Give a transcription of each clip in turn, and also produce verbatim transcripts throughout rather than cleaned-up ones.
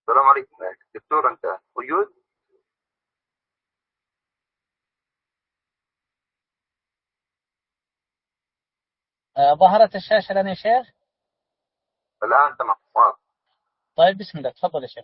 السلام عليكم دكتور، أنت موجود؟ آه، ظهرت الشاشة الآن يا شيخ؟ الآن تمام واضح. طيب بسم الله، تفضل يا شيخ.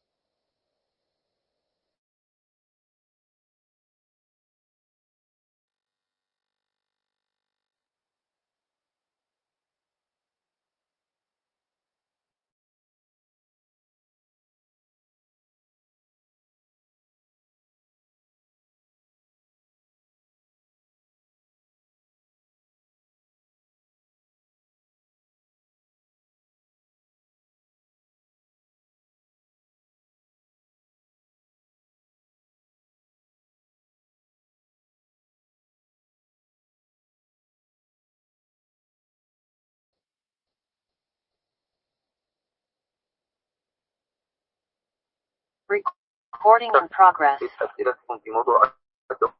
Recording in progress. أسئلتكم في موضوع الدكتور.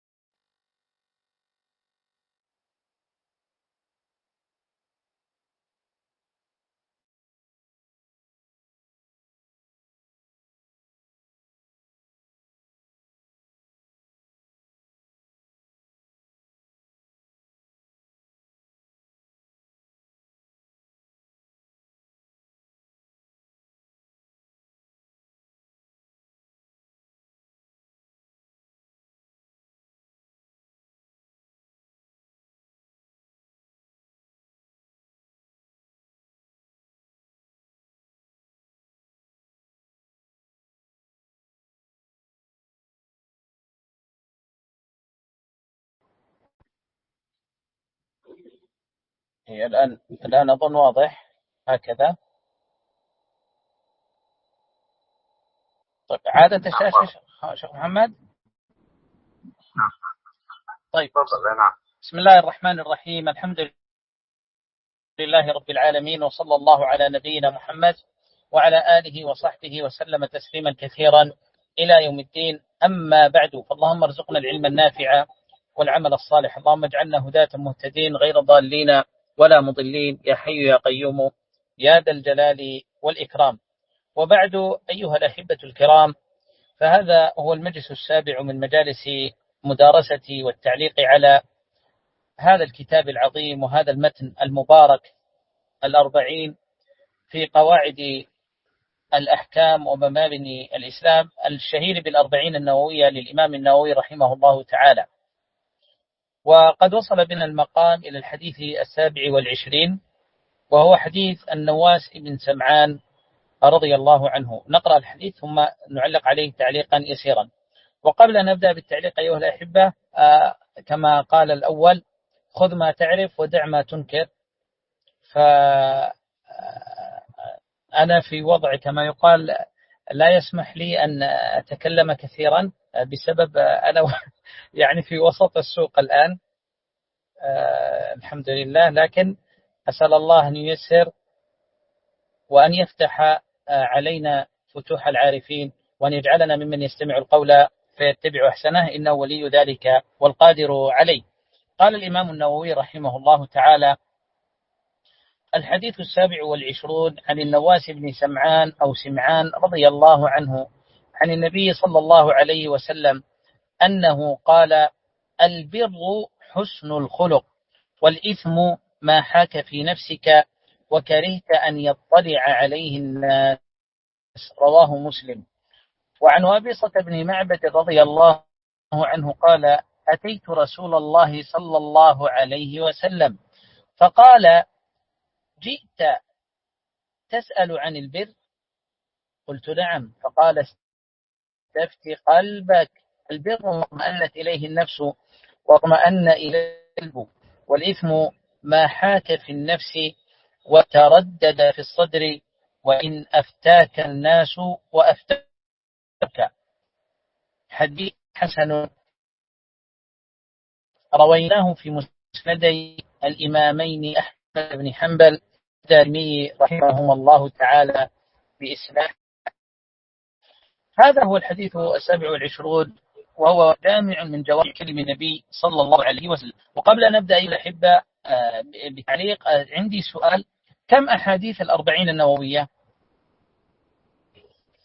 هي الآن الآن أظن واضح هكذا. طيب عادت الشاشة شيخ شيخ محمد؟ طيب تفضل. نعم. بسم الله الرحمن الرحيم. الحمد لله رب العالمين، وصلى الله على نبينا محمد وعلى آله وصحبه وسلم تسليما كثيرا إلى يوم الدين. أما بعد، فاللهم ارزقنا العلم النافع والعمل الصالح. اللهم اجعلنا هداة مهتدين غير ضالين ولا مضلين، يا حي يا قيوم يا ذا الجلال والإكرام. وبعد، أيها الأحبة الكرام، فهذا هو المجلس السابع من مجالس مدارسة والتعليق على هذا الكتاب العظيم وهذا المتن المبارك، الأربعين في قواعد الأحكام ومباني الإسلام، الشهير بالأربعين النووية للإمام النووي رحمه الله تعالى. وقد وصل بنا المقام إلى الحديث السابع والعشرين، وهو حديث النواس بن سمعان رضي الله عنه. نقرأ الحديث ثم نعلق عليه تعليقا يسيرا. وقبل أن نبدأ بالتعليق أيها الأحبة، آه كما قال الأول: خذ ما تعرف ودع ما تنكر. فأنا في وضع كما يقال لا يسمح لي أن أتكلم كثيرا بسبب أنا يعني في وسط السوق الآن. آه الحمد لله، لكن أسأل الله أن ييسر وأن يفتح علينا فتوح العارفين، وأن يجعلنا ممن يستمع القول فيتبع أحسنه، إنه ولي ذلك والقادر عليه. قال الإمام النووي رحمه الله تعالى: الحديث السابع والعشرون عن النواس بن سمعان أو سمعان رضي الله عنه عن النبي صلى الله عليه وسلم أنه قال: البر حسن الخلق، والإثم ما حاك في نفسك وكرهت أن يطلع عليه الناس. رواه مسلم. وعن وابصة بن معبد رضي الله عنه قال: أتيت رسول الله صلى الله عليه وسلم فقال: جئت تسأل عن البر؟ قلت: نعم. فقال: استفت قلبك، البر ما اطمأنت إليه النفس واطمأن إليه القلب، والإثم ما حاك في النفس وتردد في الصدر، وإن أفتاك الناس وأفتاك. حديث حسن رويناه في مسندي الإمامين أحمد بن حنبل والدارمي رحمهما الله تعالى بإسناد. هذا هو الحديث السابع والعشرون، وهو جامع من جوامع كلم النبي صلى الله عليه وسلم. وقبل أن نبدأ أيها الأحبة بتعليق، عندي سؤال: كم أحاديث الأربعين النووية؟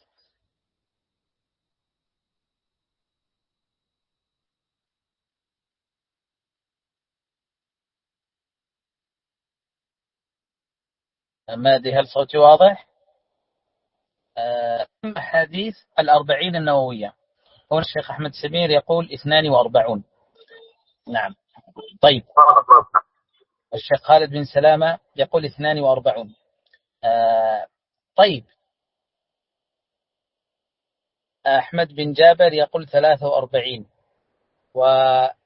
ما أدري هل صوتي واضح؟ أحاديث الأربعين النووية. هو الشيخ أحمد سمير يقول اثنان وأربعون. نعم. طيب، الشيخ خالد بن سلامة يقول اثنان وأربعون. آه طيب، أحمد بن جابر يقول ثلاثة وأربعين، وأيضا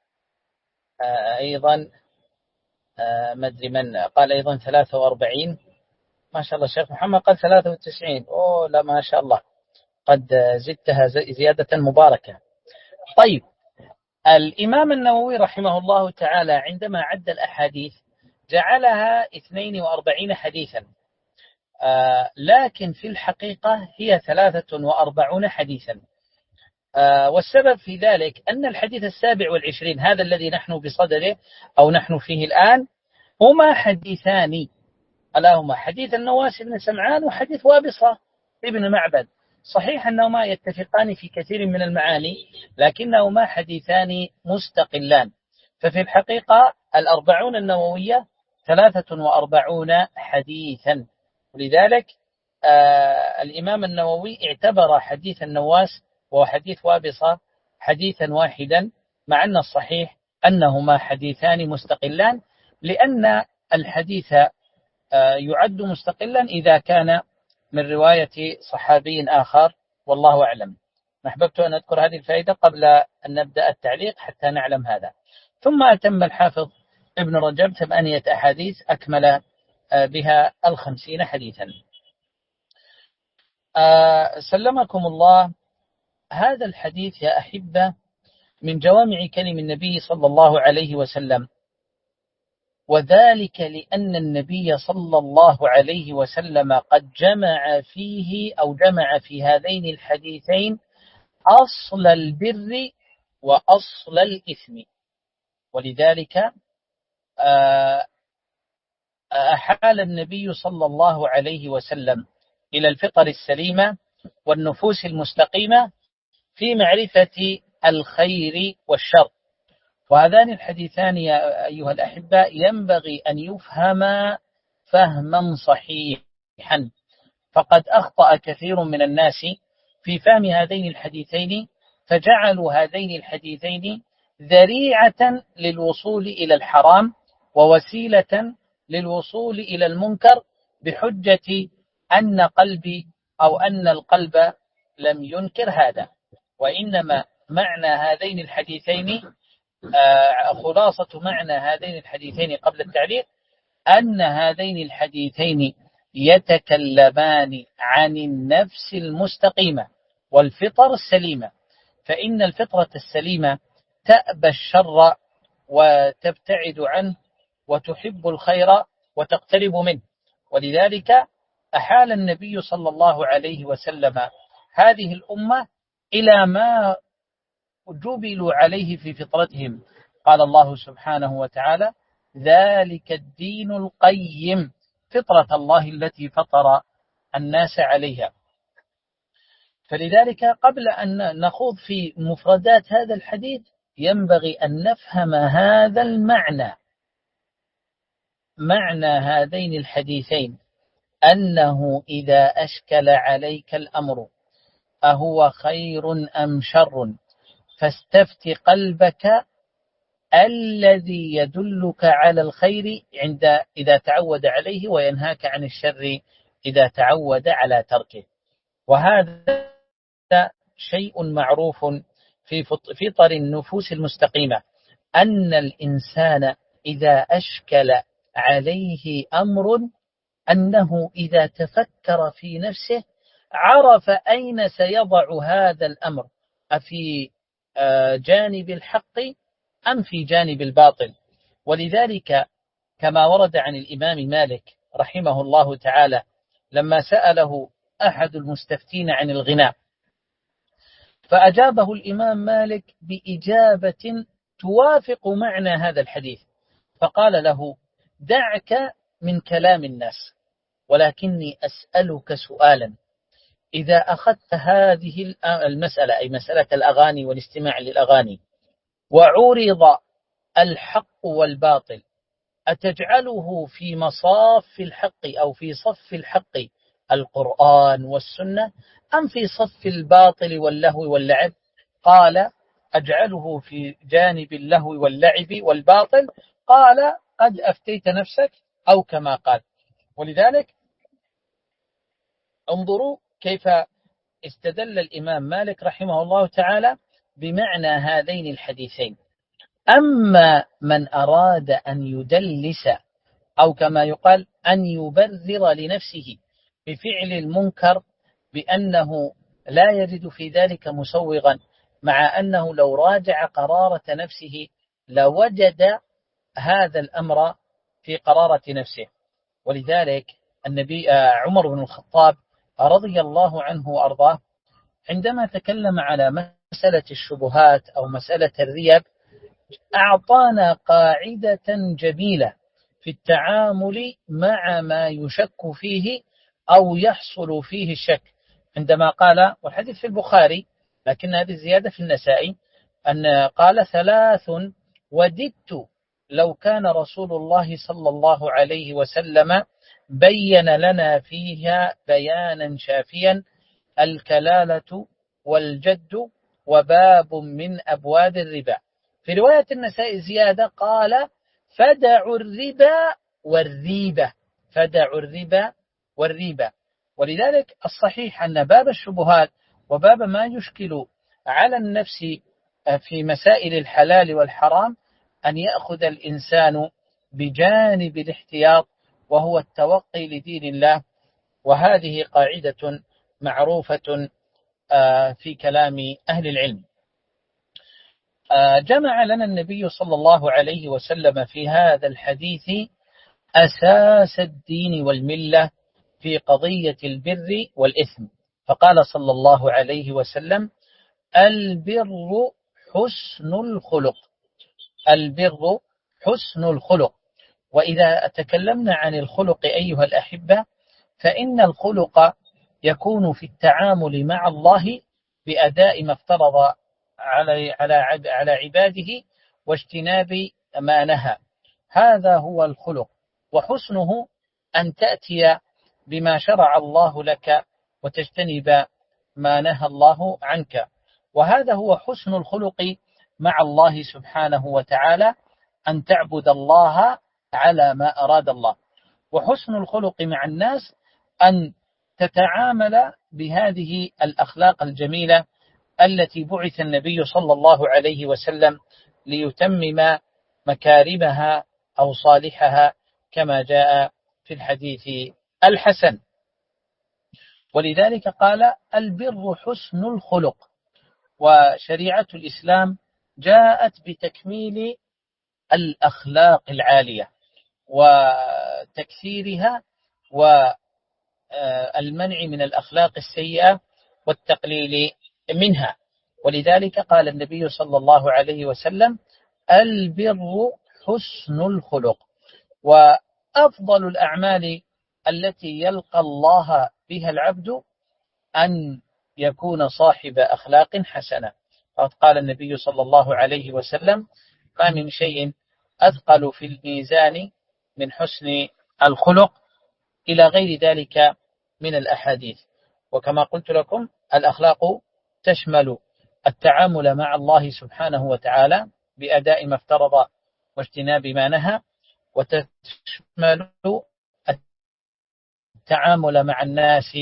آه ما أدري من قال أيضا ثلاثة وأربعين. ما شاء الله الشيخ محمد قال ثلاثة وتسعين. أوه لا ما شاء الله، قد زدتها زيادة مباركة. طيب، الإمام النووي رحمه الله تعالى عندما عد الأحاديث جعلها اثنين وأربعين حديثا، آه لكن في الحقيقة هي ثلاثة وأربعون حديثا. آه والسبب في ذلك أن الحديث السابع والعشرين هذا الذي نحن بصدده أو نحن فيه الآن هما حديثان، ألا هما حديث النواس بن سمعان وحديث وابصة ابن معبد. صحيح أنهما يتفقان في كثير من المعاني، لكنهما حديثان مستقلان. ففي الحقيقة الأربعون النووية ثلاثة وأربعون حديثا. ولذلك آه الإمام النووي اعتبر حديث النواس وحديث وابصة حديثا واحدا، مع أن الصحيح أنهما حديثان مستقلان، لأن الحديث آه يعد مستقلا إذا كان من رواية صحابي آخر، والله أعلم. أحببت أن أذكر هذه الفائدة قبل أن نبدأ التعليق حتى نعلم هذا. ثم أتم الحافظ ابن رجب ثمانية أحاديث أكمل بها الخمسين حديثا. آه سلمكم الله. هذا الحديث يا أحبة من جوامع كلم النبي صلى الله عليه وسلم، وذلك لأن النبي صلى الله عليه وسلم قد جمع فيه أو جمع في هذين الحديثين أصل البر وأصل الإثم. ولذلك أحال النبي صلى الله عليه وسلم إلى الفطر السليمة والنفوس المستقيمة في معرفة الخير والشر. وهذان الحديثان يا أيها الأحبة ينبغي أن يفهما فهما صحيحا، فقد أخطأ كثير من الناس في فهم هذين الحديثين، فجعلوا هذين الحديثين ذريعة للوصول إلى الحرام ووسيلة للوصول إلى المنكر، بحجة أن قلبي أو أن القلب لم ينكر هذا. وإنما معنى هذين الحديثين، خلاصة معنى هذين الحديثين قبل التعليق، أن هذين الحديثين يتكلمان عن النفس المستقيمة والفطر السليمة، فإن الفطرة السليمة تأبى الشر وتبتعد عنه وتحب الخير وتقترب منه. ولذلك أحال النبي صلى الله عليه وسلم هذه الأمة إلى ما جبلوا عليه في فطرتهم. قال الله سبحانه وتعالى: ذلك الدين القيم فطرة الله التي فطر الناس عليها. فلذلك قبل أن نخوض في مفردات هذا الحديث ينبغي أن نفهم هذا المعنى، معنى هذين الحديثين، أنه إذا أشكل عليك الأمر أهو خير أم شر فاستفت قلبك الذي يدلك على الخير عند إذا تعود عليه، وينهاك عن الشر إذا تعود على تركه. وهذا شيء معروف في فطر النفوس المستقيمة، أن الإنسان إذا أشكل عليه أمر أنه إذا تفكر في نفسه عرف أين سيضع هذا الأمر، أفي جانب الحق أم في جانب الباطل. ولذلك كما ورد عن الإمام مالك رحمه الله تعالى لما سأله أحد المستفتين عن الغناء، فأجابه الإمام مالك بإجابة توافق معنى هذا الحديث، فقال له: دعك من كلام الناس، ولكني أسألك سؤالا، إذا أخذت هذه المسألة أي مسألة الأغاني والاستماع للأغاني وعرض الحق والباطل أتجعله في مصاف الحق أو في صف الحق القرآن والسنة أم في صف الباطل واللهو واللعب؟ قال أجعله في جانب اللهو واللعب والباطل. قال قد أفتيت نفسك، أو كما قال. ولذلك انظروا كيف استدل الإمام مالك رحمه الله تعالى بمعنى هذين الحديثين. أما من أراد أن يدلس أو كما يقال أن يبرر لنفسه بفعل المنكر بأنه لا يجد في ذلك مسوغا، مع أنه لو راجع قرارة نفسه لوجد هذا الأمر في قرارة نفسه. ولذلك النبي عمر بن الخطاب رضي الله عنه وأرضاه عندما تكلم على مسألة الشبهات أو مسألة الريب أعطانا قاعدة جميلة في التعامل مع ما يشك فيه أو يحصل فيه الشك، عندما قال، والحديث في البخاري لكن هذه الزيادة في النسائي، أن قال ثلاث وددت لو كان رسول الله صلى الله عليه وسلم بين لنا فيها بيانا شافيا: الكلالة والجد وباب من أبواب الربا. في رواية النسائي زيادة قال: فدعوا الربا والريبة، فدعوا الربا والريبة. ولذلك الصحيح أن باب الشبهات وباب ما يشكل على النفس في مسائل الحلال والحرام أن يأخذ الإنسان بجانب الاحتياط، وهو التوقي لدين الله. وهذه قاعدة معروفة في كلام أهل العلم. جمع لنا النبي صلى الله عليه وسلم في هذا الحديث أساس الدين والملة في قضية البر والإثم، فقال صلى الله عليه وسلم: البر حسن الخلق، البر حسن الخلق. وإذا تكلمنا عن الخلق أيها الأحبة، فإن الخلق يكون في التعامل مع الله بأداء ما افترض على على عباده واجتناب ما نهى، هذا هو الخلق. وحسنه أن تأتي بما شرع الله لك وتجتنب ما نهى الله عنك، وهذا هو حسن الخلق مع الله سبحانه وتعالى، أن تعبد الله على ما أراد الله. وحسن الخلق مع الناس أن تتعامل بهذه الأخلاق الجميلة التي بعث النبي صلى الله عليه وسلم ليتمم مكارمها أو صالحها، كما جاء في الحديث الحسن. ولذلك قال: البر حسن الخلق. وشريعة الإسلام جاءت بتكميل الأخلاق العالية وتكثيرها والمنع من الأخلاق السيئة والتقليل منها. ولذلك قال النبي صلى الله عليه وسلم: البر حسن الخلق. وأفضل الأعمال التي يلقى الله بها العبد أن يكون صاحب أخلاق حسنة. فقد قال النبي صلى الله عليه وسلم: ما من شيء أثقل في الميزان من حسن الخلق، إلى غير ذلك من الأحاديث. وكما قلت لكم، الأخلاق تشمل التعامل مع الله سبحانه وتعالى بأداء ما افترض واجتناب ما نهى، وتشمل التعامل مع الناس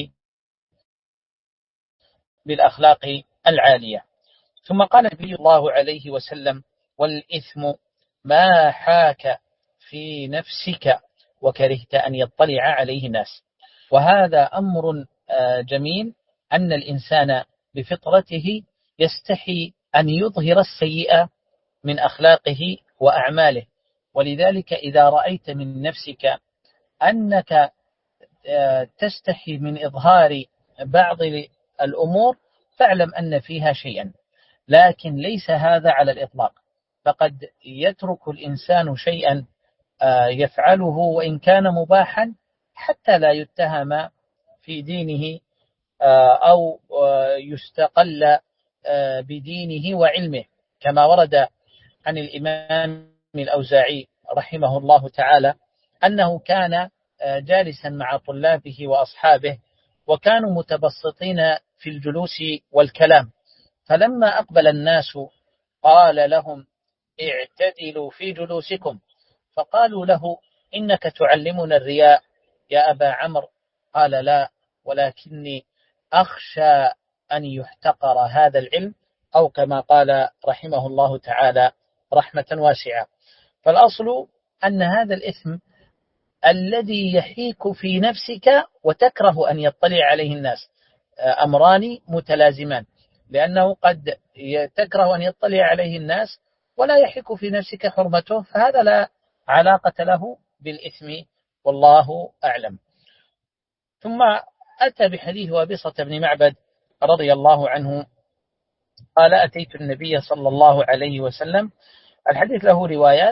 بالأخلاق العالية. ثم قال النبي صلى الله عليه وسلم: والإثم ما حاك في نفسك وكرهت أن يطلع عليه الناس. وهذا أمر جميل، أن الإنسان بفطرته يستحي أن يظهر السيئة من أخلاقه وأعماله. ولذلك إذا رأيت من نفسك أنك تستحي من إظهار بعض الأمور فاعلم أن فيها شيئا، لكن ليس هذا على الإطلاق. فقد يترك الإنسان شيئا يفعله وإن كان مباحا حتى لا يتهم في دينه أو يستقل بدينه وعلمه، كما ورد عن الإمام الأوزاعي رحمه الله تعالى أنه كان جالسا مع طلابه وأصحابه، وكانوا متبسطين في الجلوس والكلام، فلما أقبل الناس قال لهم: اعتدلوا في جلوسكم. فقالوا له: إنك تعلمنا الرياء يا أبا عمرو. قال: لا، ولكني أخشى أن يحتقر هذا العلم، أو كما قال رحمه الله تعالى رحمة واسعة. فالأصل أن هذا الإثم الذي يحيك في نفسك وتكره أن يطلع عليه الناس أمران متلازمان، لأنه قد تكره أن يطلع عليه الناس ولا يحيك في نفسك حرمته، فهذا لا علاقة له بالإثم، والله أعلم. ثم أتى بحديث وابصة بن معبد رضي الله عنه قال: أتيت النبي صلى الله عليه وسلم. الحديث له روايات،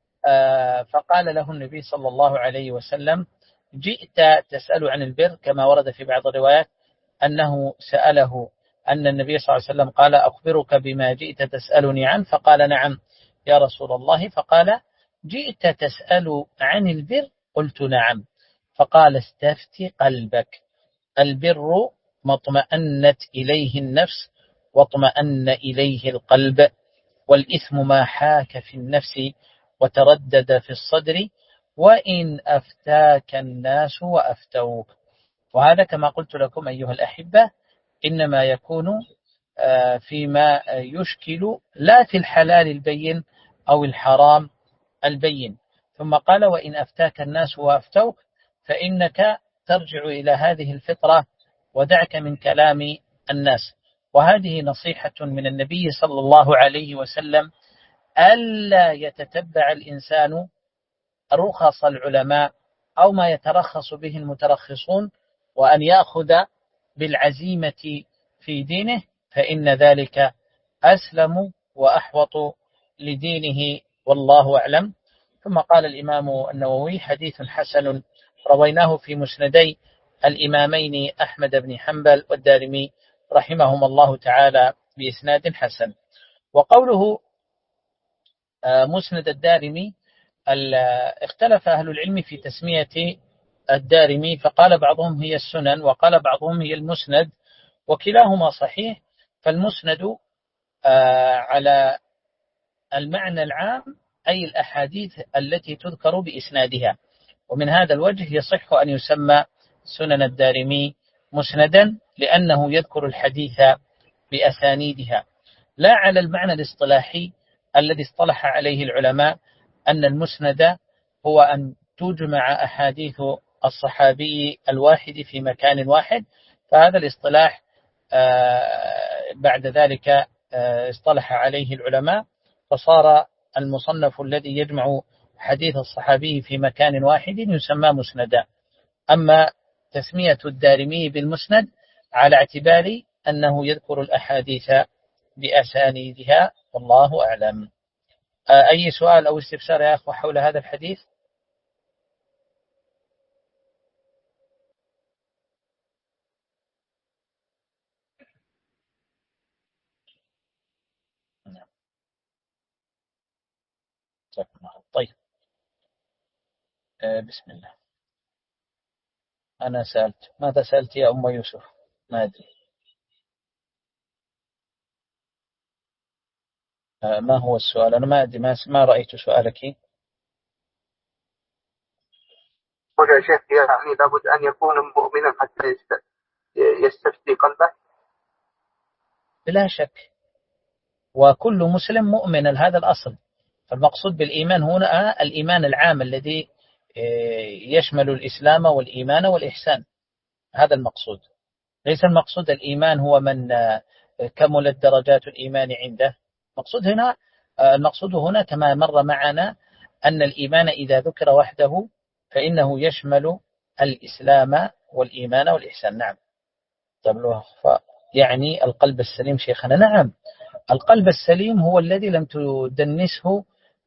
فقال له النبي صلى الله عليه وسلم: جئت تسأل عن البر، كما ورد في بعض الروايات أنه سأله أن النبي صلى الله عليه وسلم قال: أخبرك بما جئت تسألني عنه؟ فقال: نعم يا رسول الله. فقال: جئت تسأل عن البر؟ قلت: نعم. فقال: استفت قلبك، البر ما اطمأنت إليه النفس واطمأن إليه القلب، والإثم ما حاك في النفس وتردد في الصدر، وإن أفتاك الناس وأفتوك. وهذا كما قلت لكم أيها الأحبة إنما يكون فيما يشكل، لا في الحلال البين أو الحرام البين. ثم قال: وإن أفتاك الناس وأفتوك، فإنك ترجع إلى هذه الفطرة ودعك من كلام الناس. وهذه نصيحة من النبي صلى الله عليه وسلم، ألا يتتبع الإنسان رخص العلماء أو ما يترخص به المترخصون، وأن يأخذ بالعزيمة في دينه، فإن ذلك أسلم وأحوط لدينه، والله أعلم. ثم قال الإمام النووي: حديث حسن رويناه في مسندي الإمامين أحمد بن حنبل والدارمي رحمهما الله تعالى بإسناد حسن. وقوله مسند الدارمي، اختلف أهل العلم في تسمية الدارمي، فقال بعضهم هي السنن، وقال بعضهم هي المسند، وكلاهما صحيح. فالمسند على المعنى العام أي الأحاديث التي تذكر بإسنادها، ومن هذا الوجه يصح أن يسمى سنن الدارمي مسندا، لأنه يذكر الحديث بأسانيدها، لا على المعنى الاصطلاحي الذي اصطلح عليه العلماء أن المسند هو أن تجمع أحاديث الصحابي الواحد في مكان واحد. فهذا الاصطلاح بعد ذلك اصطلح عليه العلماء، فصار المصنف الذي يجمع حديث الصحابي في مكان واحد يسمى مسندا. أما تسمية الدارمي بالمسند على اعتبار أنه يذكر الأحاديث بأسانيدها، والله أعلم. أي سؤال أو استفسار يا أخوة حول هذا الحديث؟ طيب، بسم الله. أنا سألت، ماذا سألت يا أم يوسف؟ ما أدري ما هو السؤال، أنا ما أدري، ما, ما رأيت سؤالك. وجه شيخ يعني لابد أن يكون مؤمنا حتى يستفتي قلبه. بلا شك، وكل مسلم مؤمن، هذا الأصل. فالمقصود بالإيمان هنا الإيمان العام الذي يشمل الإسلام والإيمان والإحسان، هذا المقصود. ليس المقصود الإيمان هو من كملت درجات الإيمان عنده. المقصود هنا المقصود هنا كما مر معنا أن الإيمان إذا ذكر وحده فإنه يشمل الإسلام والإيمان والإحسان. نعم. يعني القلب السليم شيخنا. نعم، القلب السليم هو الذي لم تدنسه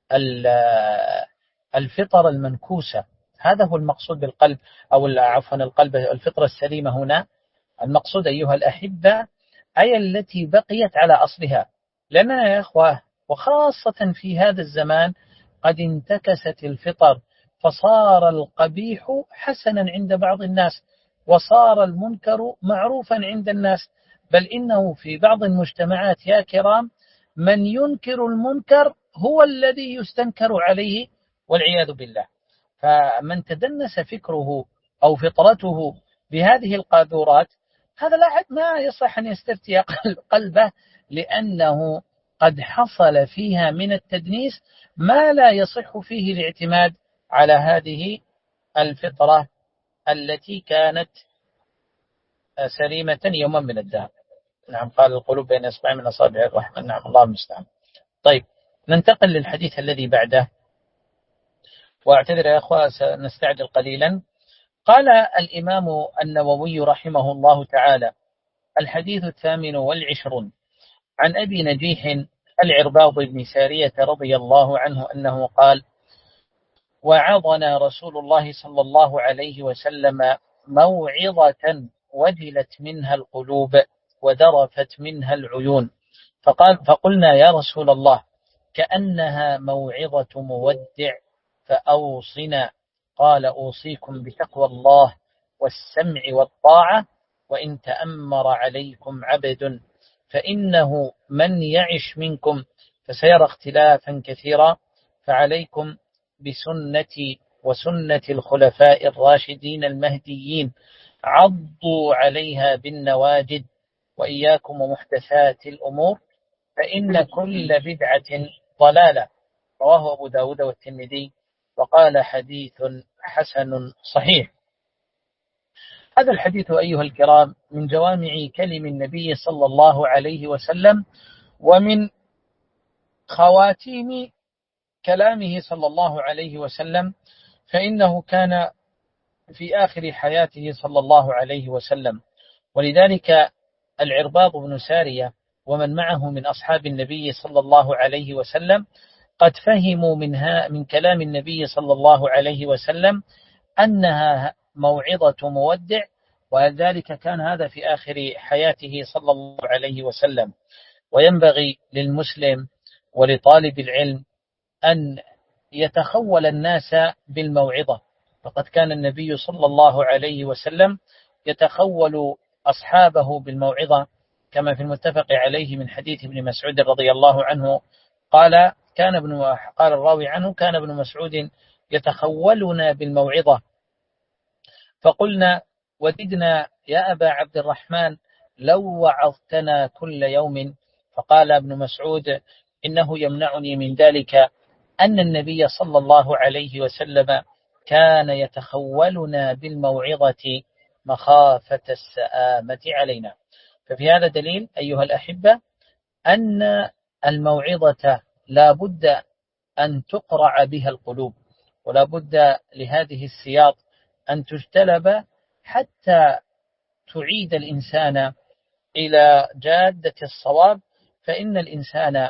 الفطر المنكوسة، هذا هو المقصود بالقلب، أو عفوا القلب الفطرة السليمة هنا المقصود أيها الأحبة أي التي بقيت على أصلها. لأننا يا أخوة وخاصة في هذا الزمان قد انتكست الفطر، فصار القبيح حسنا عند بعض الناس، وصار المنكر معروفا عند الناس. بل إنه في بعض المجتمعات يا كرام من ينكر المنكر هو الذي يستنكر عليه والعياذ بالله. فمن تدنس فكره أو فطرته بهذه القاذورات هذا لا أحد ما يصح أن يستفتي قلبه، لأنه قد حصل فيها من التدنيس ما لا يصح فيه الاعتماد على هذه الفطرة التي كانت سليمة يوما من الدهر. نعم، قال القلوب بين إصبع من أصابع الرحمن. نعم، الله المستعان. طيب، ننتقل للحديث الذي بعده، وأعتذر يا أخوة سنستعجل قليلا. قال الإمام النووي رحمه الله تعالى: الحديث الثامن والعشرون عن أبي نجيح العرباض بن سارية رضي الله عنه أنه قال: وعظنا رسول الله صلى الله عليه وسلم موعظة وجلت منها القلوب وذرفت منها العيون، فقال فقلنا يا رسول الله كأنها موعظة مودع فأوصنا. قال: أوصيكم بتقوى الله والسمع والطاعة وإن تأمر عليكم عبد، فإنه من يعش منكم فسيرى اختلافا كثيرا، فعليكم بسنتي وسنة الخلفاء الراشدين المهديين، عضوا عليها بالنواجد، وإياكم ومحدثات الأمور، فإن كل بدعة ضلالة. رواه أبو داود والترمذي وقال: حديث حسن صحيح. هذا الحديث أيها الكرام من جوامع كلم النبي صلى الله عليه وسلم، ومن خواتيم كلامه صلى الله عليه وسلم، فإنه كان في آخر حياته صلى الله عليه وسلم. ولذلك العرباض بن سارية ومن معه من أصحاب النبي صلى الله عليه وسلم قد فهموا منها من كلام النبي صلى الله عليه وسلم أنها موعظة مودع، وذلك كان هذا في آخر حياته صلى الله عليه وسلم. وينبغي للمسلم ولطالب العلم أن يتخول الناس بالموعظة، فقد كان النبي صلى الله عليه وسلم يتخول أصحابه بالموعظة، كما في المتفق عليه من حديث ابن مسعود رضي الله عنه قال: كان ابن قال الراوي عنه: كان ابن مسعود يتخولنا بالموعظة، فقلنا: وددنا يا أبا عبد الرحمن لو وعظتنا كل يوم. فقال ابن مسعود: إنه يمنعني من ذلك أن النبي صلى الله عليه وسلم كان يتخولنا بالموعظة مخافة السآمة علينا. ففي هذا دليل أيها الأحبة أن الموعظة لا بد أن تقرع بها القلوب، ولا بد لهذه السياط أن تجتلب حتى تعيد الإنسان إلى جادة الصواب. فإن الإنسان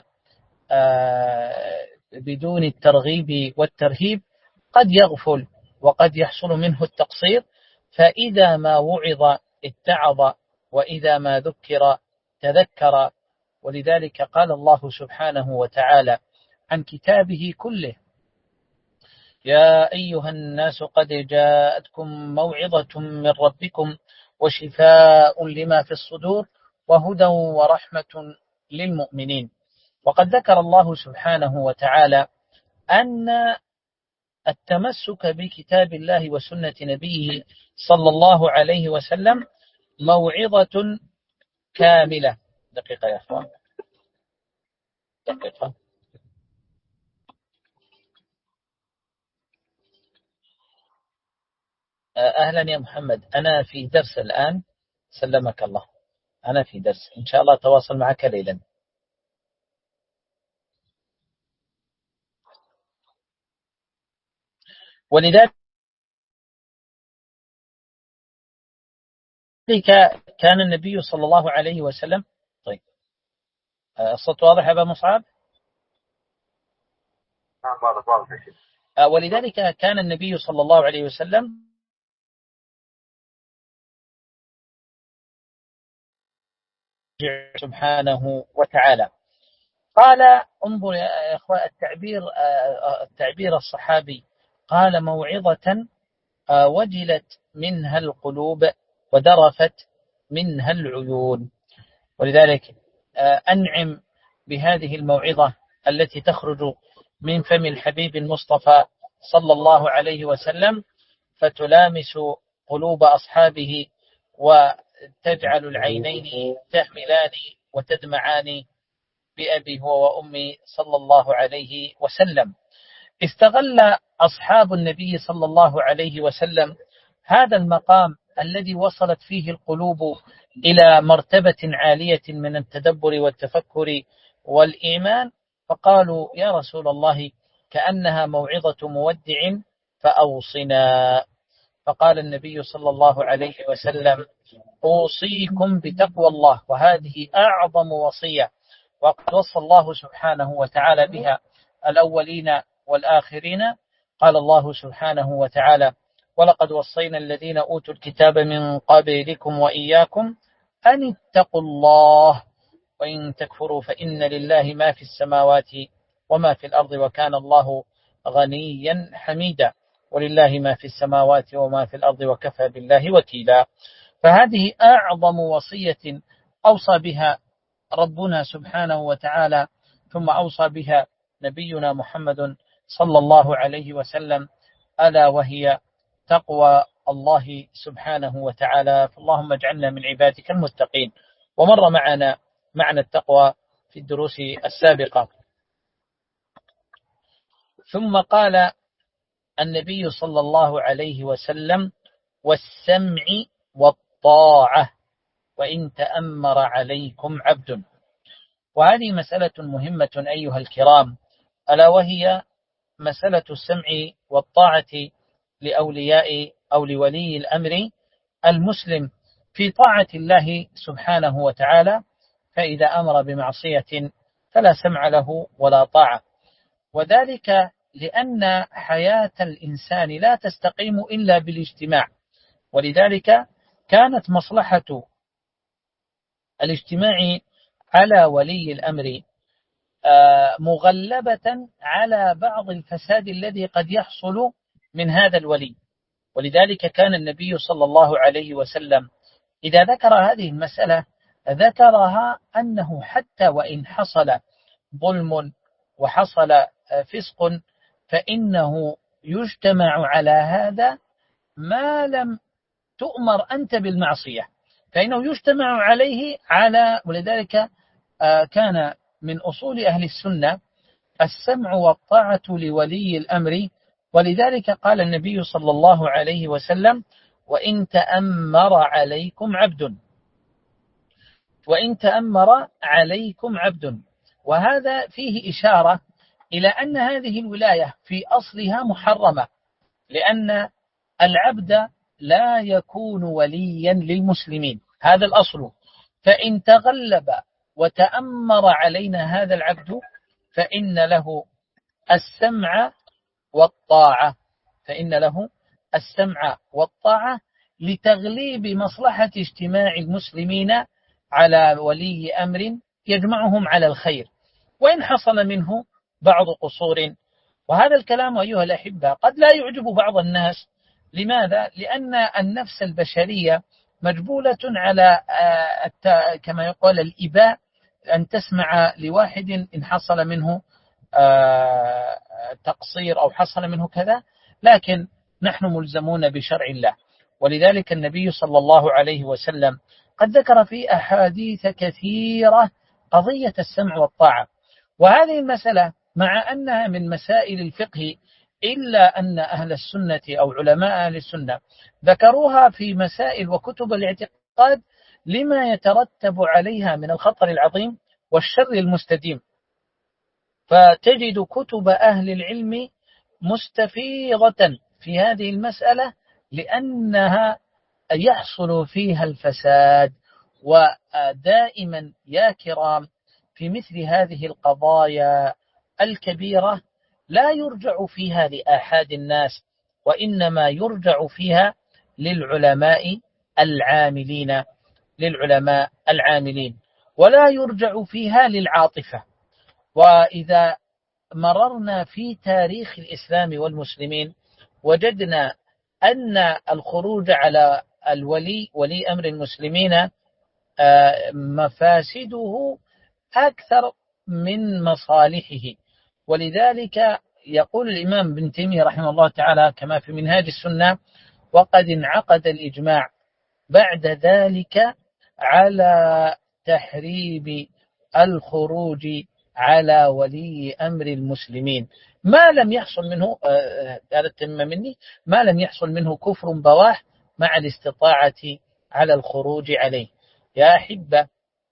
بدون الترغيب والترهيب قد يغفل وقد يحصل منه التقصير، فإذا ما وعظ اتعظ، وإذا ما ذكر تذكر. ولذلك قال الله سبحانه وتعالى عن كتابه كله: يا أيها الناس قد جاءتكم موعظة من ربكم وشفاء لما في الصدور وهدى ورحمة للمؤمنين. وقد ذكر الله سبحانه وتعالى أن التمسك بكتاب الله وسنة نبيه صلى الله عليه وسلم موعظة كاملة. دقيقة يا أخوان، دقيقة. أهلا يا محمد، أنا في درس الآن، سلمك الله، أنا في درس، إن شاء الله أتواصل معك ليلا. ولذلك كان النبي صلى الله عليه وسلم. طيب، الصوت واضح يا أبا مصعب؟ نعم واضح واضح. ولذلك كان النبي صلى الله عليه وسلم سبحانه وتعالى. قال انظر يا إخوة التعبير التعبير الصحابي، قال موعظة وجلت منها القلوب وذرفت منها العيون. ولذلك أنعم بهذه الموعظة التي تخرج من فم الحبيب المصطفى صلى الله عليه وسلم، فتلامس قلوب أصحابه وتجعل العينين تهملان وتدمعان بأبي هو وأمي صلى الله عليه وسلم. استغل أصحاب النبي صلى الله عليه وسلم هذا المقام الذي وصلت فيه القلوب إلى مرتبة عالية من التدبر والتفكر والإيمان، فقالوا يا رسول الله كأنها موعظة مودع فأوصنا. فقال النبي صلى الله عليه وسلم أوصيكم بتقوى الله، وهذه أعظم وصية، وقد وصى الله سبحانه وتعالى بها الأولين والآخرين. قال الله سبحانه وتعالى ولقد وصينا الذين أوتوا الكتاب من قبلكم وإياكم أن اتقوا الله وإن تكفروا فإن لله ما في السماوات وما في الأرض وكان الله غنيا حميدا، ولله ما في السماوات وما في الأرض وكفى بالله وكيلا. فهذه أعظم وصية أوصى بها ربنا سبحانه وتعالى، ثم أوصى بها نبينا محمد صلى الله عليه وسلم، ألا وهي تقوى الله سبحانه وتعالى. فاللهم اجعلنا من عبادك المتقين. ومر معنا معنى التقوى في الدروس السابقة. ثم قال النبي صلى الله عليه وسلم والسمع والطاعة وإن تأمر عليكم عبد. وهذه مسألة مهمة أيها الكرام، ألا وهي مسألة السمع والطاعة لأولياء أو لولي الأمر المسلم في طاعة الله سبحانه وتعالى، فإذا أمر بمعصية فلا سمع له ولا طاعة، وذلك لأن حياة الإنسان لا تستقيم إلا بالاجتماع. ولذلك كانت مصلحة الاجتماع على ولي الأمر مغلبة على بعض الفساد الذي قد يحصل من هذا الولي. ولذلك كان النبي صلى الله عليه وسلم إذا ذكر هذه المسألة ذكرها أنه حتى وإن حصل ظلم وحصل فسق فإنه يجتمع على هذا ما لم تؤمر أنت بالمعصية، فإنه يجتمع عليه على. ولذلك كان من أصول أهل السنة السمع والطاعة لولي الأمر. ولذلك قال النبي صلى الله عليه وسلم وإن تأمر عليكم عبد وإن تأمر عليكم عبد. وهذا فيه إشارة إلى أن هذه الولاية في أصلها محرمة، لأن العبد لا يكون وليا للمسلمين، هذا الأصل. فإن تغلب وتأمر علينا هذا العبد فإن له السمع والطاعة فإن له السمع والطاعة لتغليب مصلحة اجتماع المسلمين على ولي أمر يجمعهم على الخير، وإن حصل منه بعض قصور. وهذا الكلام أيها الأحبة قد لا يعجب بعض الناس. لماذا؟ لأن النفس البشرية مجبولة على كما يقول الإباء، أن تسمع لواحد إن حصل منه تقصير أو حصل منه كذا، لكن نحن ملزمون بشرع الله. ولذلك النبي صلى الله عليه وسلم قد ذكر في أحاديث كثيرة قضية السمع والطاعة. وهذه المسألة مع أنها من مسائل الفقه، إلا أن أهل السنة أو علماء أهل السنة ذكروها في مسائل وكتب الاعتقاد لما يترتب عليها من الخطر العظيم والشر المستديم. فتجد كتب أهل العلم مستفيضة في هذه المسألة، لأنها يحصل فيها الفساد. ودائما يا كرام في مثل هذه القضايا الكبيرة لا يرجع فيها لآحاد الناس، وإنما يرجع فيها للعلماء العاملين للعلماء العاملين ولا يرجع فيها للعاطفة. وإذا مررنا في تاريخ الإسلام والمسلمين وجدنا أن الخروج على الولي ولي أمر المسلمين مفاسده أكثر من مصالحه. ولذلك يقول الإمام ابن تيمية رحمه الله تعالى كما في منهاج السنة: وقد انعقد الإجماع بعد ذلك على تحريم الخروج على ولي أمر المسلمين ما لم يحصل منه هذا التم مني ما لم يحصل منه كفر بواح مع الاستطاعة على الخروج عليه. يا أحبة،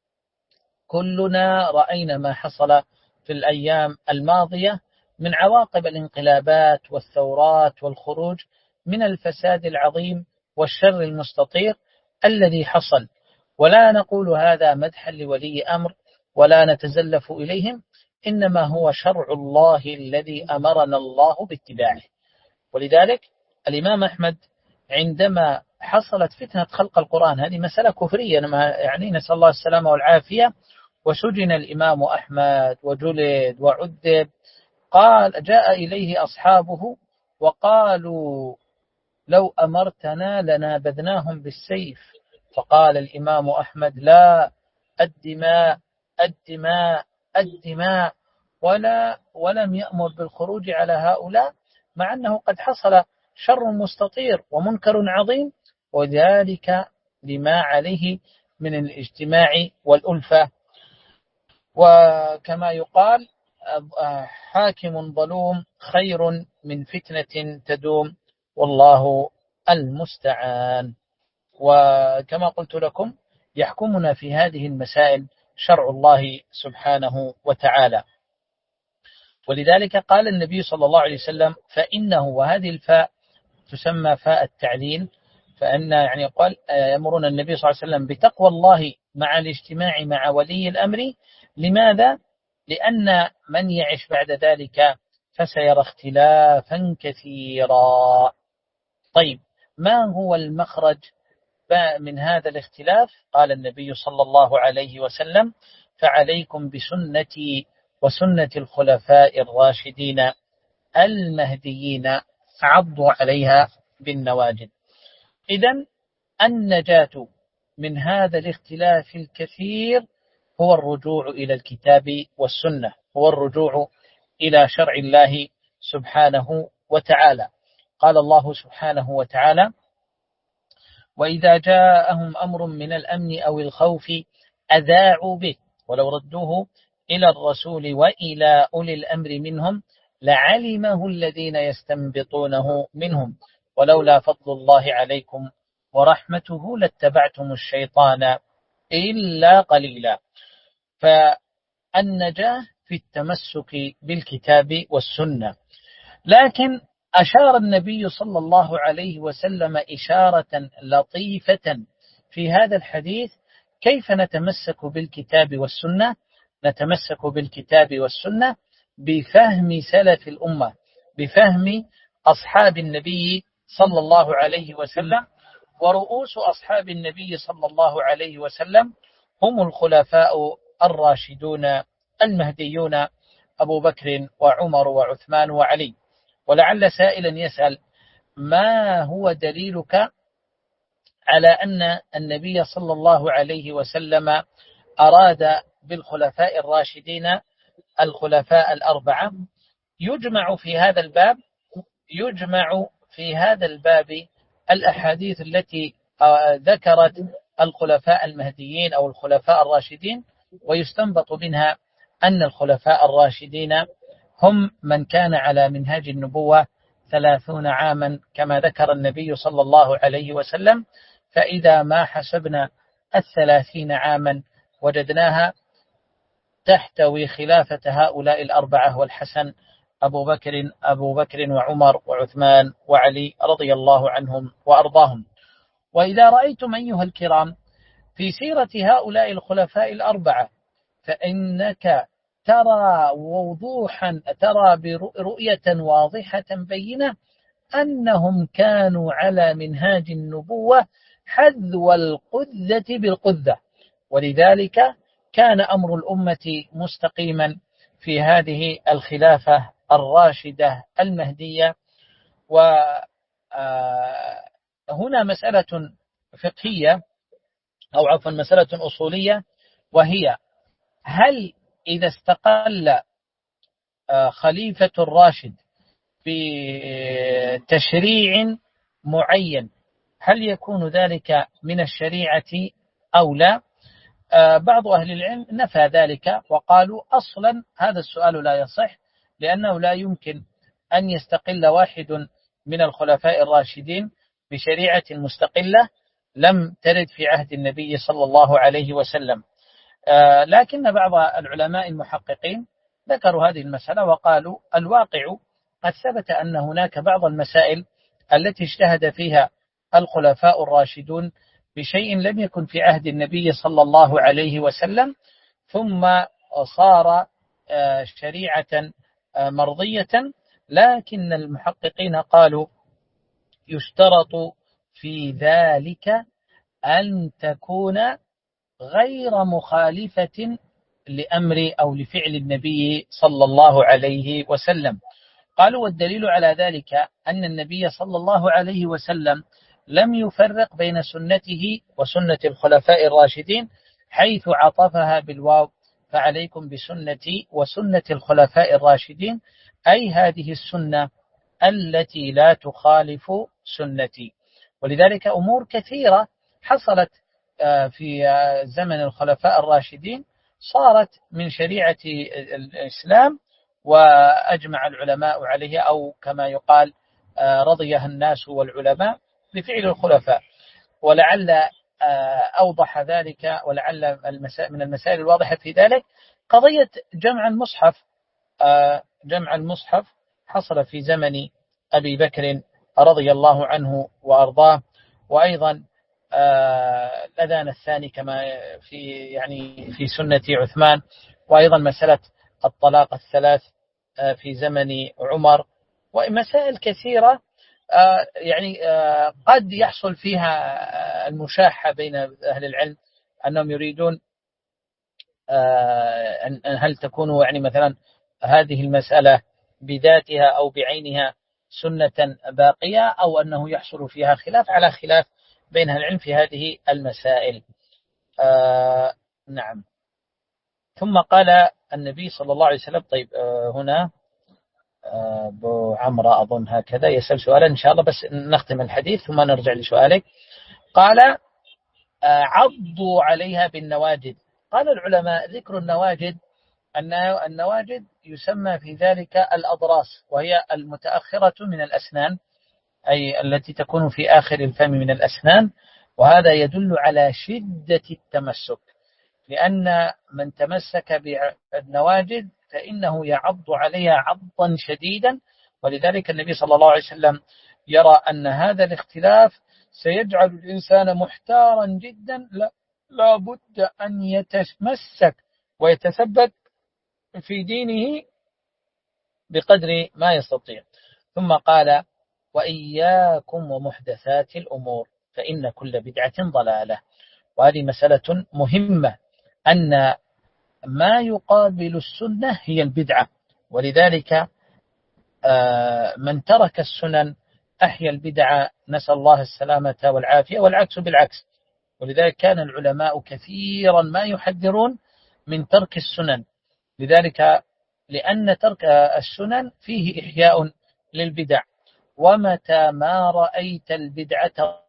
كلنا رأينا ما حصل في الأيام الماضية من عواقب الانقلابات والثورات والخروج من الفساد العظيم والشر المستطير الذي حصل، ولا نقول هذا مدحا لولي أمر ولا نتزلف إليهم، إنما هو شرع الله الذي أمرنا الله باتباعه. ولذلك الإمام أحمد عندما حصلت فتنة خلق القرآن، هذه مسألة كفرية يعني نسأل الله السلامة والعافية، وسجن الإمام أحمد وجلد وعذب، قال جاء إليه أصحابه وقالوا: لو أمرتنا لنابذناهم بالسيف. فقال الإمام أحمد: لا، الدماء الدماء الدماء، ولا ولم يأمر بالخروج على هؤلاء، مع أنه قد حصل شر مستطير ومنكر عظيم، وذلك لما عليه من الاجتماع والألفة. وكما يقال: حاكم ظلوم خير من فتنة تدوم، والله المستعان. وكما قلت لكم يحكمنا في هذه المسائل شرع الله سبحانه وتعالى. ولذلك قال النبي صلى الله عليه وسلم: فإنه، وهذه الفاء تسمى فاء التعليل، فأن يعني قال يأمرون النبي صلى الله عليه وسلم بتقوى الله مع الاجتماع مع ولي الأمر. لماذا؟ لأن من يعش بعد ذلك فسيرى اختلافا كثيرا. طيب، ما هو المخرج من هذا الاختلاف؟ قال النبي صلى الله عليه وسلم: فعليكم بسنتي وسنة الخلفاء الراشدين المهديين، عضوا عليها بالنواجذ. إذن النجاة من هذا الاختلاف الكثير هو الرجوع إلى الكتاب والسنة، هو الرجوع إلى شرع الله سبحانه وتعالى. قال الله سبحانه وتعالى: وإذا جاءهم أمر من الأمن أو الخوف أذاعوا به ولو ردوه إلى الرسول وإلى أولي الأمر منهم لعلمه الذين يستنبطونه منهم ولولا فضل الله عليكم ورحمته لاتبعتم الشيطان إلا قليلا. فالنجاة في التمسك بالكتاب والسنة. لكن أشار النبي صلى الله عليه وسلم إشارة لطيفة في هذا الحديث كيف نتمسك بالكتاب والسنة. نتمسك بالكتاب والسنة بفهم سلف الأمة، بفهم أصحاب النبي صلى الله عليه وسلم. ورؤوس أصحاب النبي صلى الله عليه وسلم هم الخلفاء الراشدون المهديون أبو بكر وعمر وعثمان وعلي. ولعل سائلا يسأل: ما هو دليلك على أن النبي صلى الله عليه وسلم أراد بالخلفاء الراشدين الخلفاء الأربعة؟ يجمع في هذا الباب يجمع في هذا الباب الأحاديث التي ذكرت الخلفاء المهديين أو الخلفاء الراشدين، ويستنبط منها أن الخلفاء الراشدين هم من كان على منهاج النبوة ثلاثون عاما كما ذكر النبي صلى الله عليه وسلم. فإذا ما حسبنا الثلاثين عاما وجدناها تحتوي خلافة هؤلاء الأربعة والحسن أبو بكر أبو بكر وعمر وعثمان وعلي رضي الله عنهم وأرضاهم. وإذا رأيتم أيها الكرام في سيرة هؤلاء الخلفاء الأربعة فإنك ترى وضوحا ترى برؤية واضحة بينة أنهم كانوا على منهاج النبوة حذو القذة بالقذة. ولذلك كان أمر الأمة مستقيما في هذه الخلافة الراشدة المهدية. وهنا مسألة فقهية أو عفوا مسألة أصولية، وهي هل إذا استقل خليفة الراشد بتشريع معين هل يكون ذلك من الشريعة أو لا؟ بعض أهل العلم نفى ذلك وقالوا أصلا هذا السؤال لا يصح، لأنه لا يمكن أن يستقل واحد من الخلفاء الراشدين بشريعة مستقلة لم ترد في عهد النبي صلى الله عليه وسلم. لكن بعض العلماء المحققين ذكروا هذه المسألة وقالوا الواقع قد ثبت أن هناك بعض المسائل التي اجتهد فيها الخلفاء الراشدون بشيء لم يكن في عهد النبي صلى الله عليه وسلم ثم صار شريعة مرضية، لكن المحققين قالوا يشترط في ذلك أن تكون غير مخالفة لأمر أو لفعل النبي صلى الله عليه وسلم. قالوا والدليل على ذلك أن النبي صلى الله عليه وسلم لم يفرق بين سنته وسنة الخلفاء الراشدين، حيث عطفها بالواو فعليكم بسنتي وسنة الخلفاء الراشدين، أي هذه السنة التي لا تخالف سنتي. ولذلك أمور كثيرة حصلت في زمن الخلفاء الراشدين صارت من شريعة الإسلام وأجمع العلماء عليها، أو كما يقال رضيها الناس والعلماء بفعل الخلفاء. ولعل أوضح ذلك ولعل من المسائل الواضحة في ذلك قضية جمع المصحف. جمع المصحف حصل في زمن أبي بكر رضي الله عنه وأرضاه، وأيضا الأذان الثاني كما في يعني في سنة عثمان، وأيضا مسألة الطلاق الثلاث في زمن عمر، ومسائل كثيرة يعني قد يحصل فيها المشاحة بين أهل العلم أنهم يريدون أن هل تكون يعني مثلا هذه المسألة بذاتها أو بعينها سنة باقية، أو أنه يحصل فيها خلاف على خلاف بين أهل العلم في هذه المسائل. آه نعم. ثم قال النبي صلى الله عليه وسلم، طيب آه هنا آه أبو عمرو أظن هكذا يسأل سؤالا إن شاء الله، بس نختم الحديث ثم نرجع لسؤالك. قال آه عضوا عليها بالنواجد. قال العلماء ذكر النواجد أن النواجد يسمى في ذلك الأضراس، وهي المتأخرة من الأسنان، أي التي تكون في آخر الفم من الأسنان، وهذا يدل على شدة التمسك، لأن من تمسك بالنواجد فإنه يعض عليها عضا شديدا. ولذلك النبي صلى الله عليه وسلم يرى أن هذا الاختلاف سيجعل الإنسان محتارا جدا، لا, لا بد أن يتمسك ويتثبت في دينه بقدر ما يستطيع. ثم قال وإياكم ومحدثات الأمور فإن كل بدعة ضلالة. وهذه مسألة مهمة، أن ما يقابل السنة هي البدعة، ولذلك من ترك السنن أحيا البدعة، نسأل الله السلامة والعافية، والعكس بالعكس. ولذلك كان العلماء كثيرا ما يحذرون من ترك السنن، لذلك لأن ترك السنن فيه إحياء للبدع. ومتى ما رأيت البدعة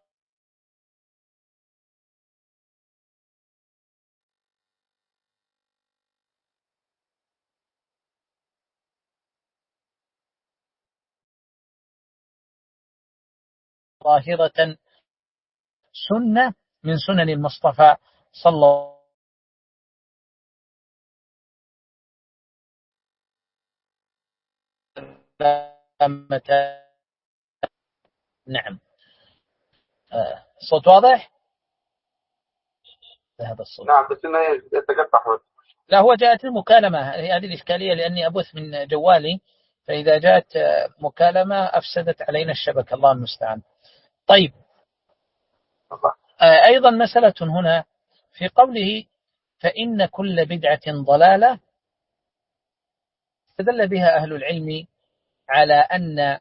ظاهرة سنة من سنن المصطفى صلى الله عليه وسلم. نعم. الصوت واضح؟ هذا الصوت نعم، بس إنه يتقطع. لا، هو جاءت المكالمة، هذه الإشكالية لأني أبث من جوالي، فإذا جاءت مكالمة أفسدت علينا الشبكة، الله المستعان. طيب، أيضا مسألة هنا في قوله فإن كل بدعة ضلالة، استدل بها أهل العلم على أن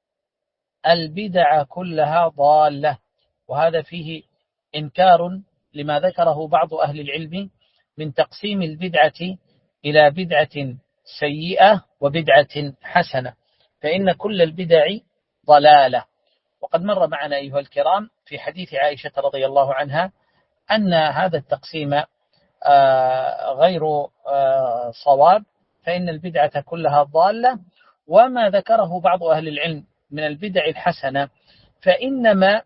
البدع كلها ضالة، وهذا فيه إنكار لما ذكره بعض أهل العلم من تقسيم البدعة إلى بدعة سيئة وبدعة حسنة، فإن كل البدع ضلالة. وقد مر معنا أيها الكرام في حديث عائشة رضي الله عنها أن هذا التقسيم غير صواب، فإن البدعة كلها ضالة. وما ذكره بعض أهل العلم من البدع الحسنة فإنما